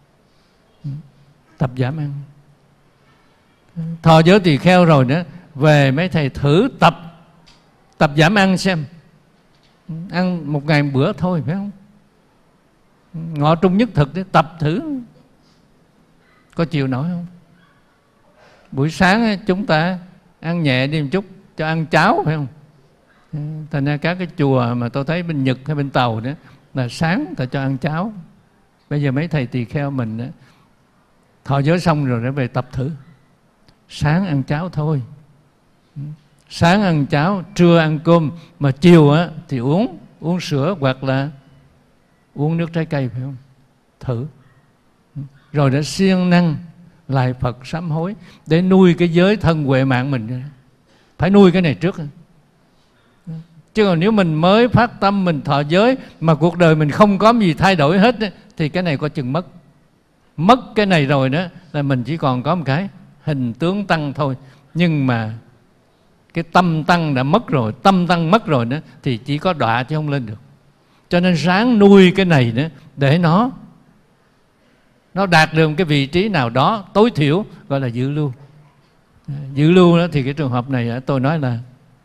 tập giảm ăn. Thọ giới tỳ kheo rồi đó, về mấy thầy thử tập tập giảm ăn xem. Ăn một ngày một bữa thôi, phải không? Ngọ trung nhất thực để tập thử có chịu nổi không? Buổi sáng chúng ta ăn nhẹ đi một chút, cho ăn cháo, phải không? Thành ra các cái chùa mà tôi thấy bên Nhật hay bên Tàu đó là sáng ta cho ăn cháo. Bây giờ mấy thầy tỳ kheo mình đó, thọ giới xong rồi để về tập thử. Sáng ăn cháo thôi, sáng ăn cháo, trưa ăn cơm, mà chiều á thì uống uống sữa hoặc là uống nước trái cây, phải không? Thử. Rồi đã siêng năng lại Phật sám hối để nuôi cái giới thân huệ mạng mình. Phải nuôi cái này trước. Chứ còn nếu mình mới phát tâm mình thọ giới mà cuộc đời mình không có gì thay đổi hết thì cái này có chừng mất. Mất cái này rồi đó là mình chỉ còn có một cái hình tướng tăng thôi. Nhưng mà cái tâm tăng đã mất rồi, tâm tăng mất rồi đó thì chỉ có đọa chứ không lên được. Cho nên ráng nuôi cái này nữa để nó nó đạt được một cái vị trí nào đó tối thiểu, gọi là dự lưu. Dự lưu đó thì cái trường hợp này tôi nói là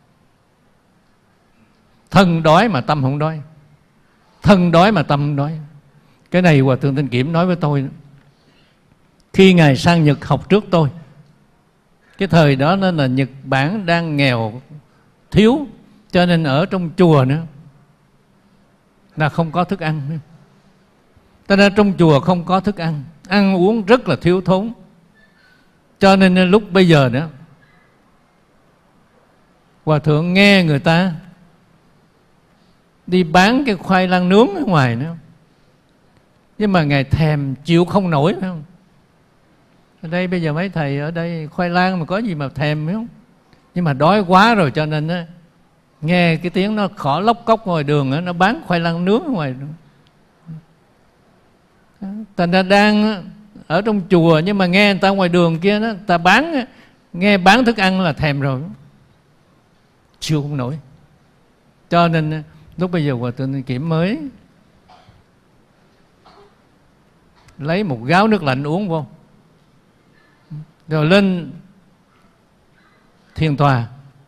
thân đói mà tâm không đói, thân đói mà tâm không đói. Cái này Hòa Thượng Tinh Kiểm nói với tôi khi Ngài sang Nhật học trước tôi. Cái thời đó nên là Nhật Bản đang nghèo thiếu, cho nên ở trong chùa nữa là không có thức ăn. Cho nên trong chùa không có thức ăn, ăn uống rất là thiếu thốn. Cho nên lúc bây giờ nữa Hòa Thượng nghe người ta đi bán cái khoai lang nướng ở ngoài nữa, nhưng mà Ngài thèm chịu không nổi, phải không? Ở đây bây giờ mấy thầy ở đây khoai lang mà có gì mà thèm, phải không? Nhưng mà đói quá rồi cho nên á, nghe cái tiếng nó khỏ lóc cốc ngoài đường á, nó bán khoai lang nướng ở ngoài đường. Thành ra đang ở trong chùa nhưng mà nghe người ta ngoài đường kia đó, ta bán, nghe bán thức ăn là thèm rồi, chịu không nổi. Cho nên lúc bây giờ Hòa Thượng Kiểm mới lấy một gáo nước lạnh uống vô, rồi lên thiền tòa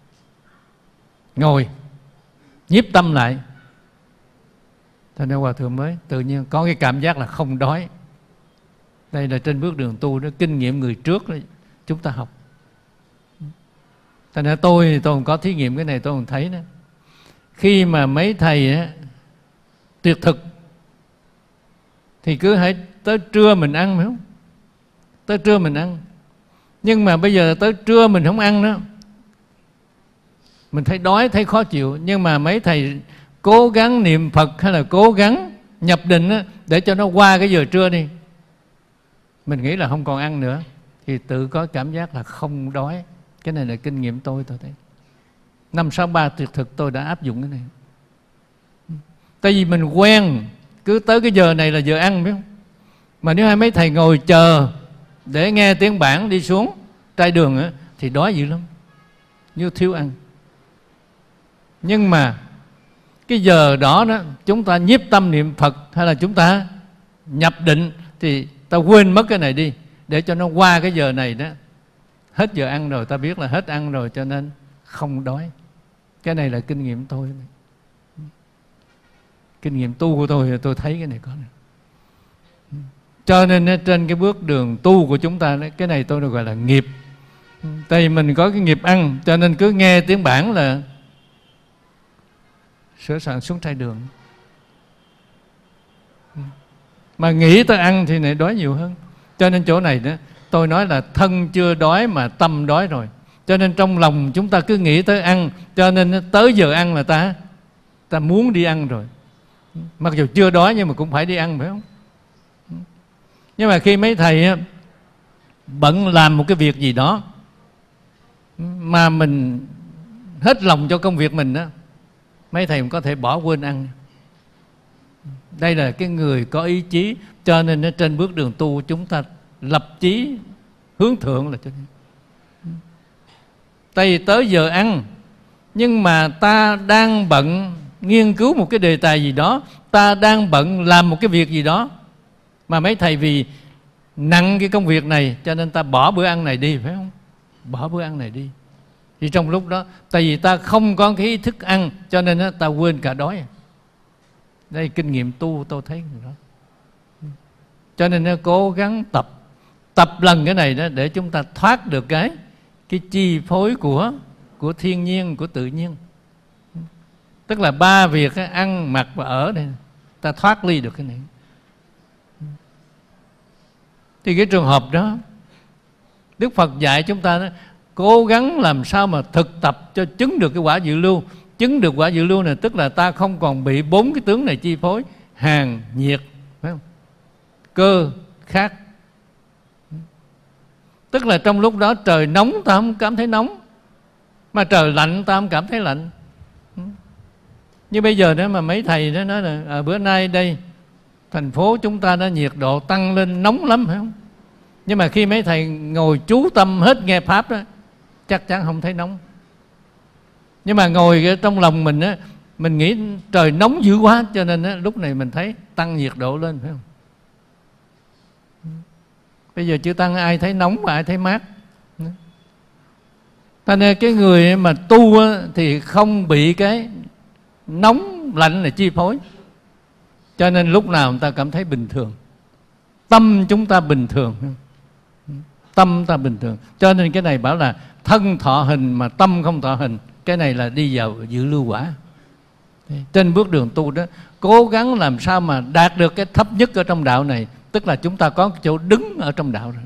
ngồi nhiếp tâm lại. Cho nên Hòa Thượng mới tự nhiên có cái cảm giác là không đói. Đây là trên bước đường tu đó, kinh nghiệm người trước đó, chúng ta học. Thành ra tôi tôi không có thí nghiệm cái này, tôi không thấy đó. Khi mà mấy thầy á, tuyệt thực thì cứ hãy tới trưa mình ăn, phải không? Tới trưa mình ăn. Nhưng mà bây giờ tới trưa mình không ăn đó, mình thấy đói, thấy khó chịu. Nhưng mà mấy thầy cố gắng niệm Phật hay là cố gắng nhập định đó, để cho nó qua cái giờ trưa đi, mình nghĩ là không còn ăn nữa, thì tự có cảm giác là không đói. Cái này là kinh nghiệm tôi tôi thấy. Năm sáu ba tuyệt thực tôi đã áp dụng cái này. Tại vì mình quen cứ tới cái giờ này là giờ ăn, biết không? Mà nếu hai mấy thầy ngồi chờ để nghe tiếng bản đi xuống trai đường á, thì đói dữ lắm, như thiếu ăn. Nhưng mà cái giờ đó đó chúng ta nhiếp tâm niệm Phật hay là chúng ta nhập định thì ta quên mất cái này đi, để cho nó qua cái giờ này đó. Hết giờ ăn rồi, ta biết là hết ăn rồi, cho nên không đói. Cái này là kinh nghiệm tôi, kinh nghiệm tu của tôi, tôi thấy cái này có này. Cho nên trên cái bước đường tu của chúng ta, cái này tôi được gọi là nghiệp. Tại vì mình có cái nghiệp ăn, cho nên cứ nghe tiếng bản là sửa soạn xuống trai đường. Mà nghĩ tới ăn thì này đói nhiều hơn. Cho nên chỗ này đó, tôi nói là thân chưa đói mà tâm đói rồi. Cho nên trong lòng chúng ta cứ nghĩ tới ăn, cho nên tới giờ ăn là ta ta muốn đi ăn rồi. Mặc dù chưa đói nhưng mà cũng phải đi ăn, phải không? Nhưng mà khi mấy thầy á, bận làm một cái việc gì đó mà mình hết lòng cho công việc mình đó, mấy thầy có thể bỏ quên ăn. Đây là cái người có ý chí. Cho nên trên bước đường tu chúng ta lập chí hướng thượng là cho nên. Tại vì tới giờ ăn, nhưng mà ta đang bận nghiên cứu một cái đề tài gì đó, ta đang bận làm một cái việc gì đó, mà mấy thầy vì nặng cái công việc này cho nên ta bỏ bữa ăn này đi, phải không? Bỏ bữa ăn này đi. Thì trong lúc đó, tại vì ta không có cái ý thức ăn, cho nên đó, ta quên cả đói. Đây kinh nghiệm tu tôi thấy đó. Cho nên nó cố gắng tập Tập lần cái này đó để chúng ta thoát được cái Cái chi phối của Của thiên nhiên, của tự nhiên. Tức là ba việc: ăn, mặc và ở đây, ta thoát ly được cái này. Thì cái trường hợp đó Đức Phật dạy chúng ta đó, cố gắng làm sao mà thực tập cho chứng được cái quả dự lưu. Chứng được quả dự lưu này tức là ta không còn bị bốn cái tướng này chi phối: hàn, nhiệt, phải không? Cơ, khát. Tức là trong lúc đó trời nóng ta không cảm thấy nóng, mà trời lạnh ta không cảm thấy lạnh. Như bây giờ đó mà mấy thầy đó nói là à, bữa nay đây thành phố chúng ta đã nhiệt độ tăng lên nóng lắm, phải không? Nhưng mà khi mấy thầy ngồi chú tâm hết nghe Pháp đó, chắc chắn không thấy nóng. Nhưng mà ngồi trong lòng mình á, mình nghĩ trời nóng dữ quá, cho nên á, lúc này mình thấy tăng nhiệt độ lên, phải không? Bây giờ chưa tăng ai thấy nóng mà ai thấy mát. Cho nên cái người mà tu á, thì không bị cái nóng lạnh là chi phối. Cho nên lúc nào người ta cảm thấy bình thường. Tâm chúng ta bình thường. Tâm ta bình thường. Cho nên cái này bảo là thân thọ hình mà tâm không thọ hình. Cái này là đi vào dự lưu quả. Trên bước đường tu đó, cố gắng làm sao mà đạt được cái thấp nhất ở trong đạo này. Tức là chúng ta có cái chỗ đứng ở trong đạo rồi.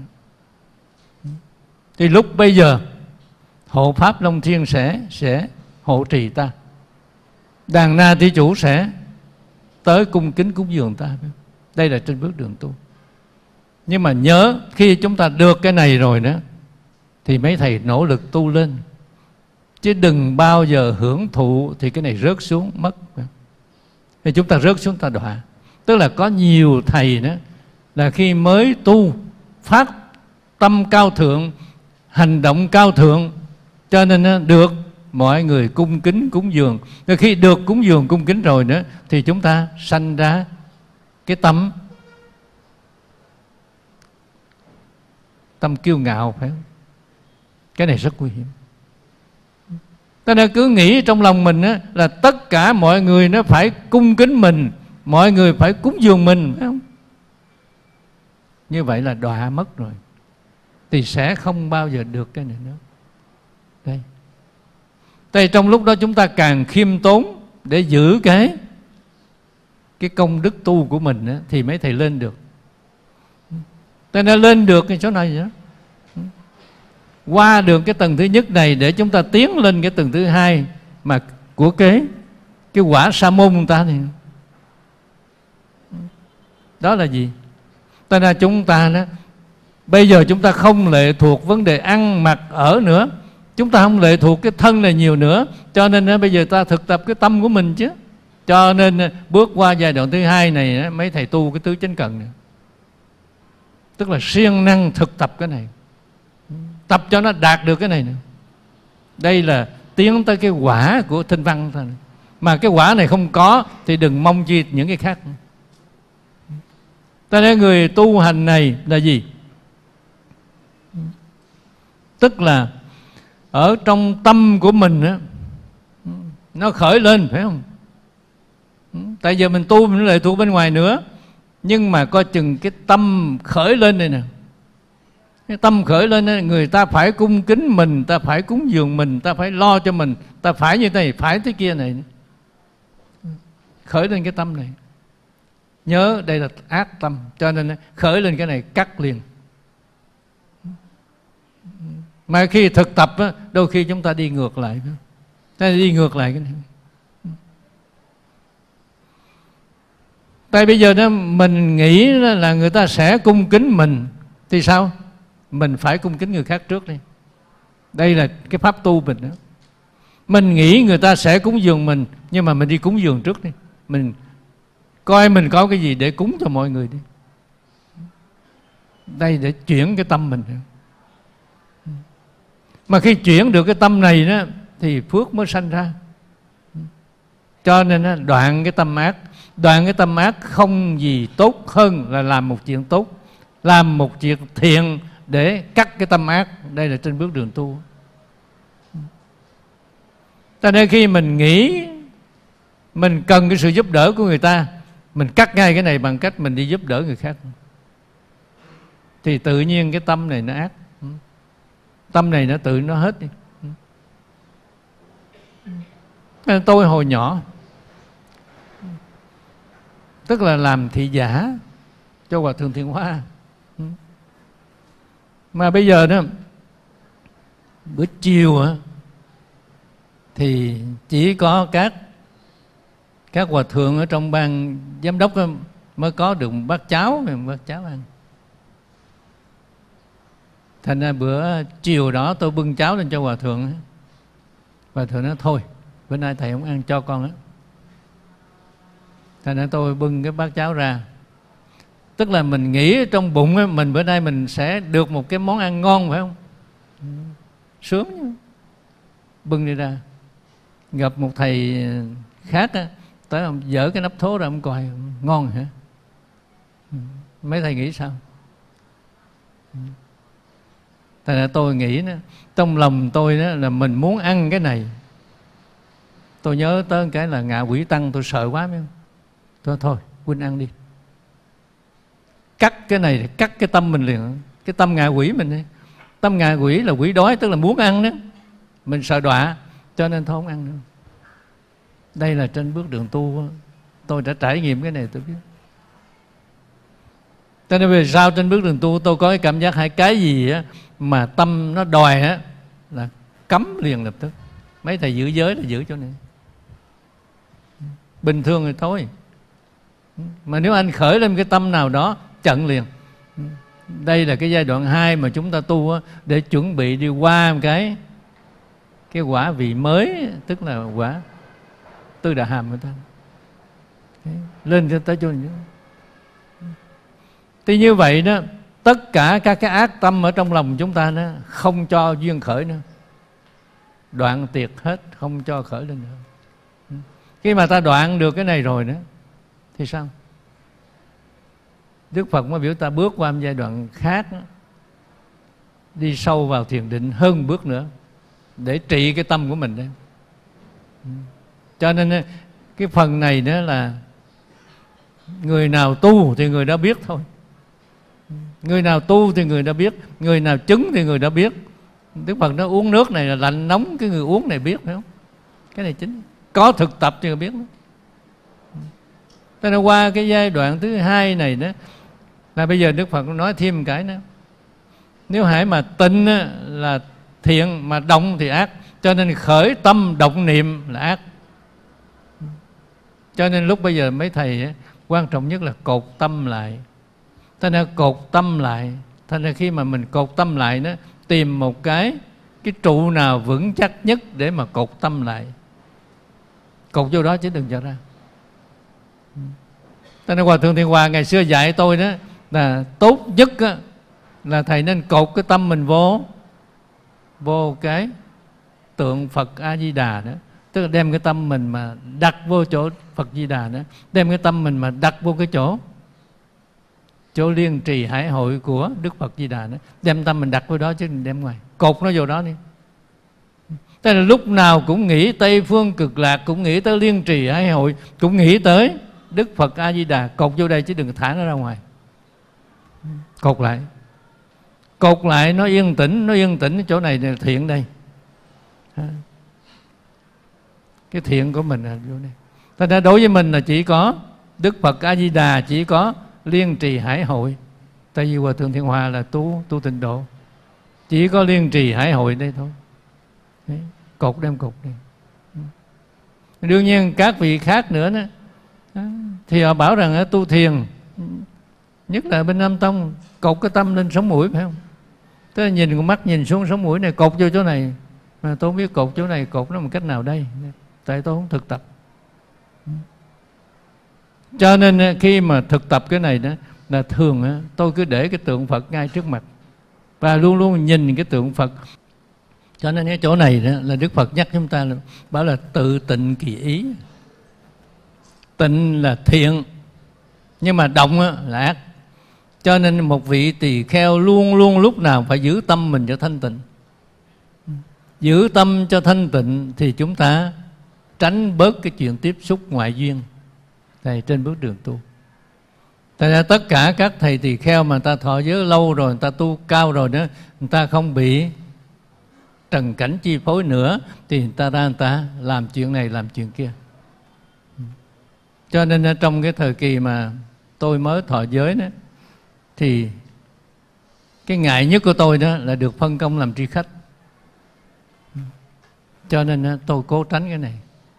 Thì lúc bây giờ hộ Pháp Long Thiên sẽ sẽ hộ trì ta. Đàn Na Thí Chủ sẽ tới cung kính cúng dường ta. Đây là trên bước đường tu. Nhưng mà nhớ khi chúng ta được cái này rồi đó, thì mấy thầy nỗ lực tu lên. Chứ đừng bao giờ hưởng thụ thì cái này rớt xuống mất. Thì chúng ta rớt xuống ta đọa. Tức là có nhiều thầy đó là khi mới tu phát tâm cao thượng, hành động cao thượng, cho nên được mọi người cung kính cúng dường. Rồi khi được cúng dường cung kính rồi nữa thì chúng ta sanh ra cái tâm tâm kiêu ngạo, phải không? Cái này rất nguy hiểm. Ta nên cứ nghĩ trong lòng mình á, là tất cả mọi người nó phải cung kính mình, mọi người phải cúng dường mình, phải không? Như vậy là đọa mất rồi, thì sẽ không bao giờ được cái này nữa. Đây. Tại trong lúc đó chúng ta càng khiêm tốn để giữ cái cái công đức tu của mình á, thì mấy thầy lên được. Ta nên lên được cái chỗ này vậy đó. Qua được cái tầng thứ nhất này để chúng ta tiến lên cái tầng thứ hai mà của cái cái quả sa môn của ta thì đó là gì? Tại ra chúng ta đó, bây giờ chúng ta không lệ thuộc vấn đề ăn mặc ở nữa, chúng ta không lệ thuộc cái thân này nhiều nữa, cho nên đó, bây giờ ta thực tập cái tâm của mình chứ. Cho nên bước qua giai đoạn thứ hai này mấy thầy tu cái tứ chánh cần này, tức là siêng năng thực tập cái này, tập cho nó đạt được cái này nữa. Đây là tiến tới cái quả của Thinh Văn thôi. Mà cái quả này không có thì đừng mong chi những cái khác. Ta nói người tu hành này là gì? Tức là ở trong tâm của mình á, nó khởi lên, phải không? Tại giờ mình tu mình lệ thuộc bên ngoài nữa, nhưng mà coi chừng cái tâm khởi lên đây nè. Cái tâm khởi lên đây, người ta phải cung kính mình, ta phải cúng dường mình, ta phải lo cho mình, ta phải như thế này, phải thế kia này. Khởi lên cái tâm này. Nhớ đây là ác tâm, cho nên khởi lên cái này cắt liền. Mà khi thực tập á, đôi khi chúng ta đi ngược lại. Ta đi ngược lại cái này. Tại bây giờ đó mình nghĩ là người ta sẽ cung kính mình thì sao? Mình phải cung kính người khác trước đi. Đây là cái pháp tu mình đó. Mình nghĩ người ta sẽ cúng dường mình, nhưng mà mình đi cúng dường trước đi. Mình coi mình có cái gì để cúng cho mọi người đi. Đây để chuyển cái tâm mình. Mà khi chuyển được cái tâm này đó thì phước mới sanh ra. Cho nên đó, đoạn cái tâm ác. Đoạn cái tâm ác không gì tốt hơn là làm một chuyện tốt, làm một chuyện thiện để cắt cái tâm ác. Đây là trên bước đường tu. Cho nên khi mình nghĩ mình cần cái sự giúp đỡ của người ta, mình cắt ngay cái này bằng cách mình đi giúp đỡ người khác, thì tự nhiên cái tâm này nó ác. Tâm này nó tự nó hết đi. Nên tôi hồi nhỏ, tức là làm thị giả cho Hòa Thượng Thiện Hoa. Mà bây giờ đó, bữa chiều á, thì chỉ có các các hòa thượng ở trong ban giám đốc mới có được một bát cháo, một bát cháo ăn. Thành ra bữa chiều đó tôi bưng cháo lên cho hòa thượng. Hòa thượng nói thôi, bữa nay thầy không ăn cho con á. Thành ra tôi bưng cái bát cháo ra. Tức là mình nghĩ trong bụng ấy, mình bữa nay mình sẽ được một cái món ăn ngon, phải không? Sướng. Bưng đi ra, gặp một thầy khác á, tới ông dỡ cái nắp thố ra, ông coi ngon hả? Mấy thầy nghĩ sao? Thành ra tôi nghĩ đó, trong lòng tôi đó là mình muốn ăn cái này. Tôi nhớ tới cái là ngạ quỷ tăng, tôi sợ quá. Phải không? Thôi thôi, huynh ăn đi. Cắt cái này, cắt cái tâm mình liền. Cái tâm ngạ quỷ mình đi. Tâm ngạ quỷ là quỷ đói, tức là muốn ăn đó. Mình sợ đọa, cho nên thôi không ăn nữa. Đây là trên bước đường tu, tôi đã trải nghiệm cái này tôi biết. Cho nên về sau trên bước đường tu tôi có cái cảm giác hay cái gì á, mà tâm nó đòi á, là cấm liền lập tức. Mấy thầy giữ giới là giữ chỗ này. Bình thường thì thôi. Mà nếu anh khởi lên cái tâm nào đó, chặn liền. Đây là cái giai đoạn hai mà chúng ta tu á, để chuẩn bị đi qua một cái cái quả vị mới, tức là quả Tư Đà Hàm người ta. Lên cho tới chỗ này. Thì như vậy đó, tất cả các cái ác tâm ở trong lòng chúng ta đó, không cho duyên khởi nữa. Đoạn tiệt hết, không cho khởi lên nữa. Khi mà ta đoạn được cái này rồi đó, thì sao? Đức Phật mới biểu ta bước qua một giai đoạn khác đó, đi sâu vào thiền định hơn bước nữa, để trị cái tâm của mình đấy. Cho nên cái phần này đó là người nào tu thì người đó biết thôi. Người nào tu thì người đó biết, người nào chứng thì người đó biết. Đức Phật nó uống nước này là lạnh nóng, cái người uống này biết, phải không? Cái này chính. Có thực tập thì người biết. Cho nên qua cái giai đoạn thứ hai này đó, là bây giờ Đức Phật nói thêm một cái nữa. Nếu hãy mà tin là thiện, mà động thì ác. Cho nên khởi tâm động niệm là ác. Cho nên lúc bây giờ mấy thầy ấy, quan trọng nhất là cột tâm lại. Thành ra cột tâm lại. Thành ra khi mà mình cột tâm lại đó, tìm một cái cái trụ nào vững chắc nhất để mà cột tâm lại. Cột vô đó chứ đừng cho ra. Thành ra Hòa Thượng Thiện Hòa ngày xưa dạy tôi đó, là tốt nhất đó, là thầy nên cột cái tâm mình vô vô cái tượng Phật A Di Đà đó. Tức là đem cái tâm mình mà đặt vô chỗ Phật Di Đà đó, đem cái tâm mình mà đặt vô cái chỗ chỗ liên trì hải hội của Đức Phật Di Đà đó, đem tâm mình đặt vô đó chứ đừng đem ngoài. Cột nó vô đó đi. Tức là lúc nào cũng nghĩ Tây Phương Cực Lạc, cũng nghĩ tới liên trì hải hội, cũng nghĩ tới Đức Phật A Di Đà. Cột vô đây chứ đừng thả nó ra ngoài. Cột lại. Cột lại nó yên tĩnh, nó yên tĩnh chỗ này là thiện đây. Cái thiện của mình là vô đây. Thành ra đối với mình là chỉ có Đức Phật A Di Đà, chỉ có liên trì hải hội. Tại vì Hòa Thượng Thiện Hòa là tu tu tịnh độ, chỉ có liên trì hải hội đây thôi. Đấy, cột đem cột đi. Đương nhiên các vị khác nữa đó, Thì họ bảo rằng tu thiền, nhất là bên Nam Tông, cột cái tâm lên sống mũi, phải không? Tức là nhìn con mắt nhìn xuống sống mũi này, cột vô chỗ này. Mà tôi không biết cột chỗ này, cột nó một cách nào đây, tại tôi không thực tập. Cho nên khi mà thực tập cái này đó, là thường tôi cứ để cái tượng Phật ngay trước mặt và luôn luôn nhìn cái tượng Phật. Cho nên cái chỗ này đó là Đức Phật nhắc chúng ta là, bảo là tự tịnh kỳ ý. Tịnh là thiện, nhưng mà động là ác. Cho nên một vị tỳ kheo luôn luôn lúc nào phải giữ tâm mình cho thanh tịnh. Giữ tâm cho thanh tịnh thì chúng ta tránh bớt cái chuyện tiếp xúc ngoại duyên thầy trên bước đường tu. Tại ra tất cả các thầy tỳ kheo mà người ta thọ giới lâu rồi, người ta tu cao rồi đó, người ta không bị trần cảnh chi phối nữa, thì người ta ra người ta làm chuyện này làm chuyện kia. Cho nên trong cái thời kỳ mà tôi mới thọ giới đó, thì cái ngại nhất của tôi đó là được phân công làm tri khách. Cho nên tôi cố tránh cái này.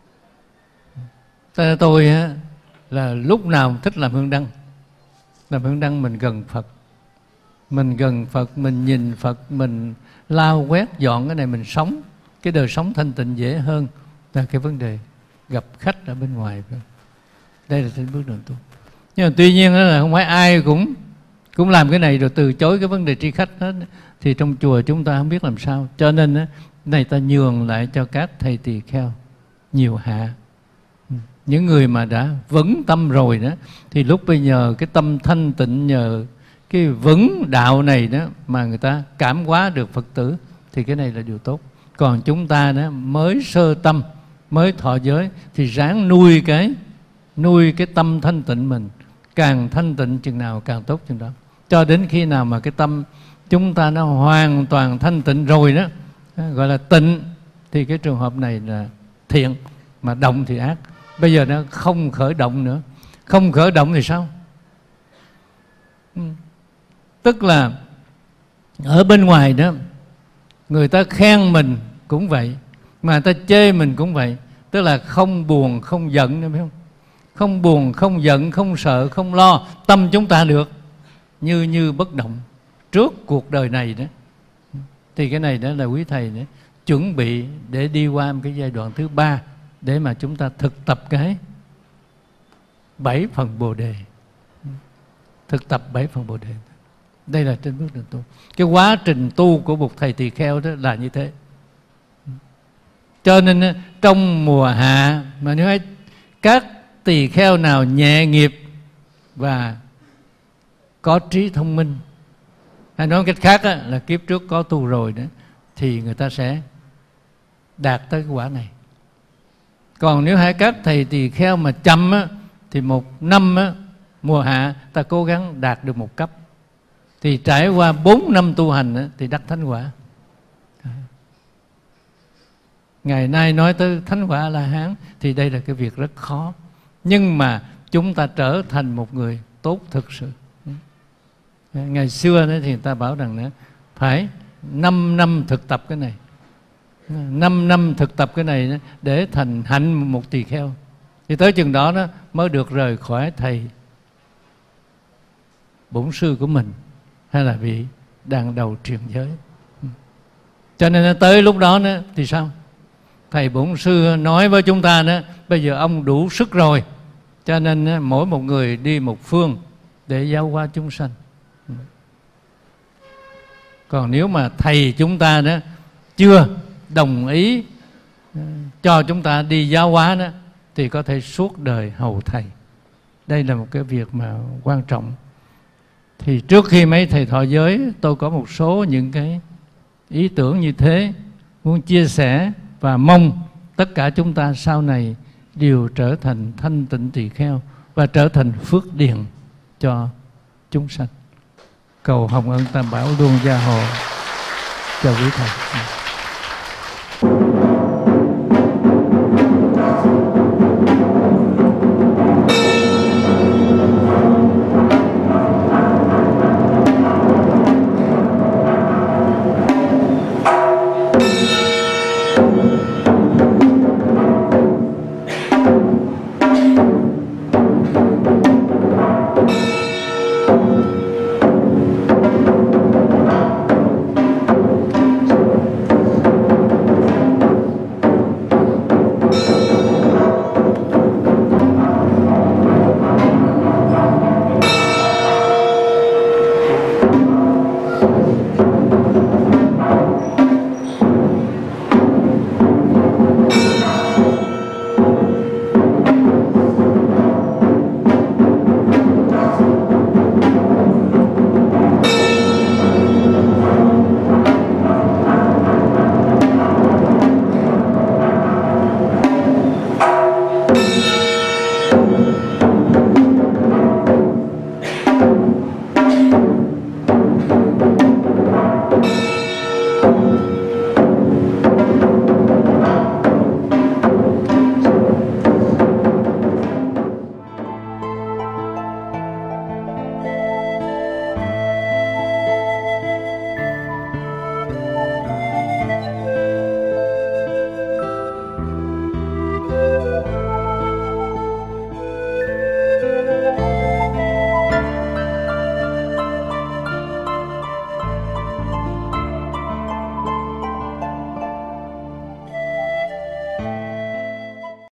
Tại tôi là lúc nào thích làm hương đăng. Làm hương đăng mình gần Phật. Mình gần Phật, mình nhìn Phật, mình lau quét dọn cái này, mình sống cái đời sống thanh tịnh dễ hơn là cái vấn đề gặp khách ở bên ngoài. Đây là trên bước đường tu. Nhưng mà tuy nhiên là không phải ai cũng cũng làm cái này rồi từ chối cái vấn đề tri khách hết. Thì trong chùa chúng ta không biết làm sao. Cho nên này ta nhường lại cho các thầy tỳ kheo nhiều hạ. Những người mà đã vững tâm rồi đó, thì lúc bây giờ cái tâm thanh tịnh nhờ cái vững đạo này đó mà người ta cảm hóa được Phật tử, thì cái này là điều tốt. Còn chúng ta đó mới sơ tâm, mới thọ giới, thì ráng nuôi cái nuôi cái tâm thanh tịnh mình, càng thanh tịnh chừng nào càng tốt chừng đó, cho đến khi nào mà cái tâm chúng ta nó hoàn toàn thanh tịnh rồi đó, gọi là tịnh, thì cái trường hợp này là thiện, mà động thì ác. Bây giờ nó không khởi động nữa. Không khởi động thì sao? Tức là ở bên ngoài đó, người ta khen mình cũng vậy, mà người ta chê mình cũng vậy. Tức là không buồn, không giận nữa, phải không? Không buồn, không giận, không sợ, không lo. Tâm chúng ta được như như bất động trước cuộc đời này đó. Thì cái này đó là quý thầy đó, chuẩn bị để đi qua một cái giai đoạn thứ ba, để mà chúng ta thực tập cái bảy phần Bồ Đề. Thực tập bảy phần Bồ Đề. Đây là trên bước đường tu. Cái quá trình tu của một thầy tỳ kheo đó là như thế. Cho nên trong mùa hạ mà nếu các tỳ kheo nào nhẹ nghiệp và có trí thông minh, hay nói cách khác á, là kiếp trước có tu rồi đó, thì người ta sẽ đạt tới cái quả này. Còn nếu hai các thầy tỳ kheo mà chậm á, thì một năm á, mùa hạ ta cố gắng đạt được một cấp, thì trải qua bốn năm tu hành á, thì đắc thánh quả. Ngày nay nói tới thánh quả A-la-hán thì đây là cái việc rất khó. Nhưng mà chúng ta trở thành một người tốt thực sự. Ngày xưa thì người ta bảo rằng nữa, phải năm năm thực tập cái này. Năm năm thực tập cái này để thành hạnh một tỳ kheo. Thì tới chừng đó đó mới được rời khỏi thầy bổn sư của mình, hay là vị đàn đầu truyền giới. Cho nên tới lúc đó nữa, thì sao? Thầy bổn sư nói với chúng ta đó, bây giờ ông đủ sức rồi, cho nên mỗi một người đi một phương để giáo hóa chúng sanh. Còn nếu mà thầy chúng ta đó chưa đồng ý cho chúng ta đi giáo hóa đó, thì có thể suốt đời hầu thầy. Đây là một cái việc mà quan trọng. Thì trước khi mấy thầy thọ giới, tôi có một số những cái ý tưởng như thế muốn chia sẻ, và mong tất cả chúng ta sau này đều trở thành thanh tịnh tỳ kheo và trở thành phước điền cho chúng sanh. Cầu Hồng Ân Tam Bảo luôn gia hộ cho quý thầy.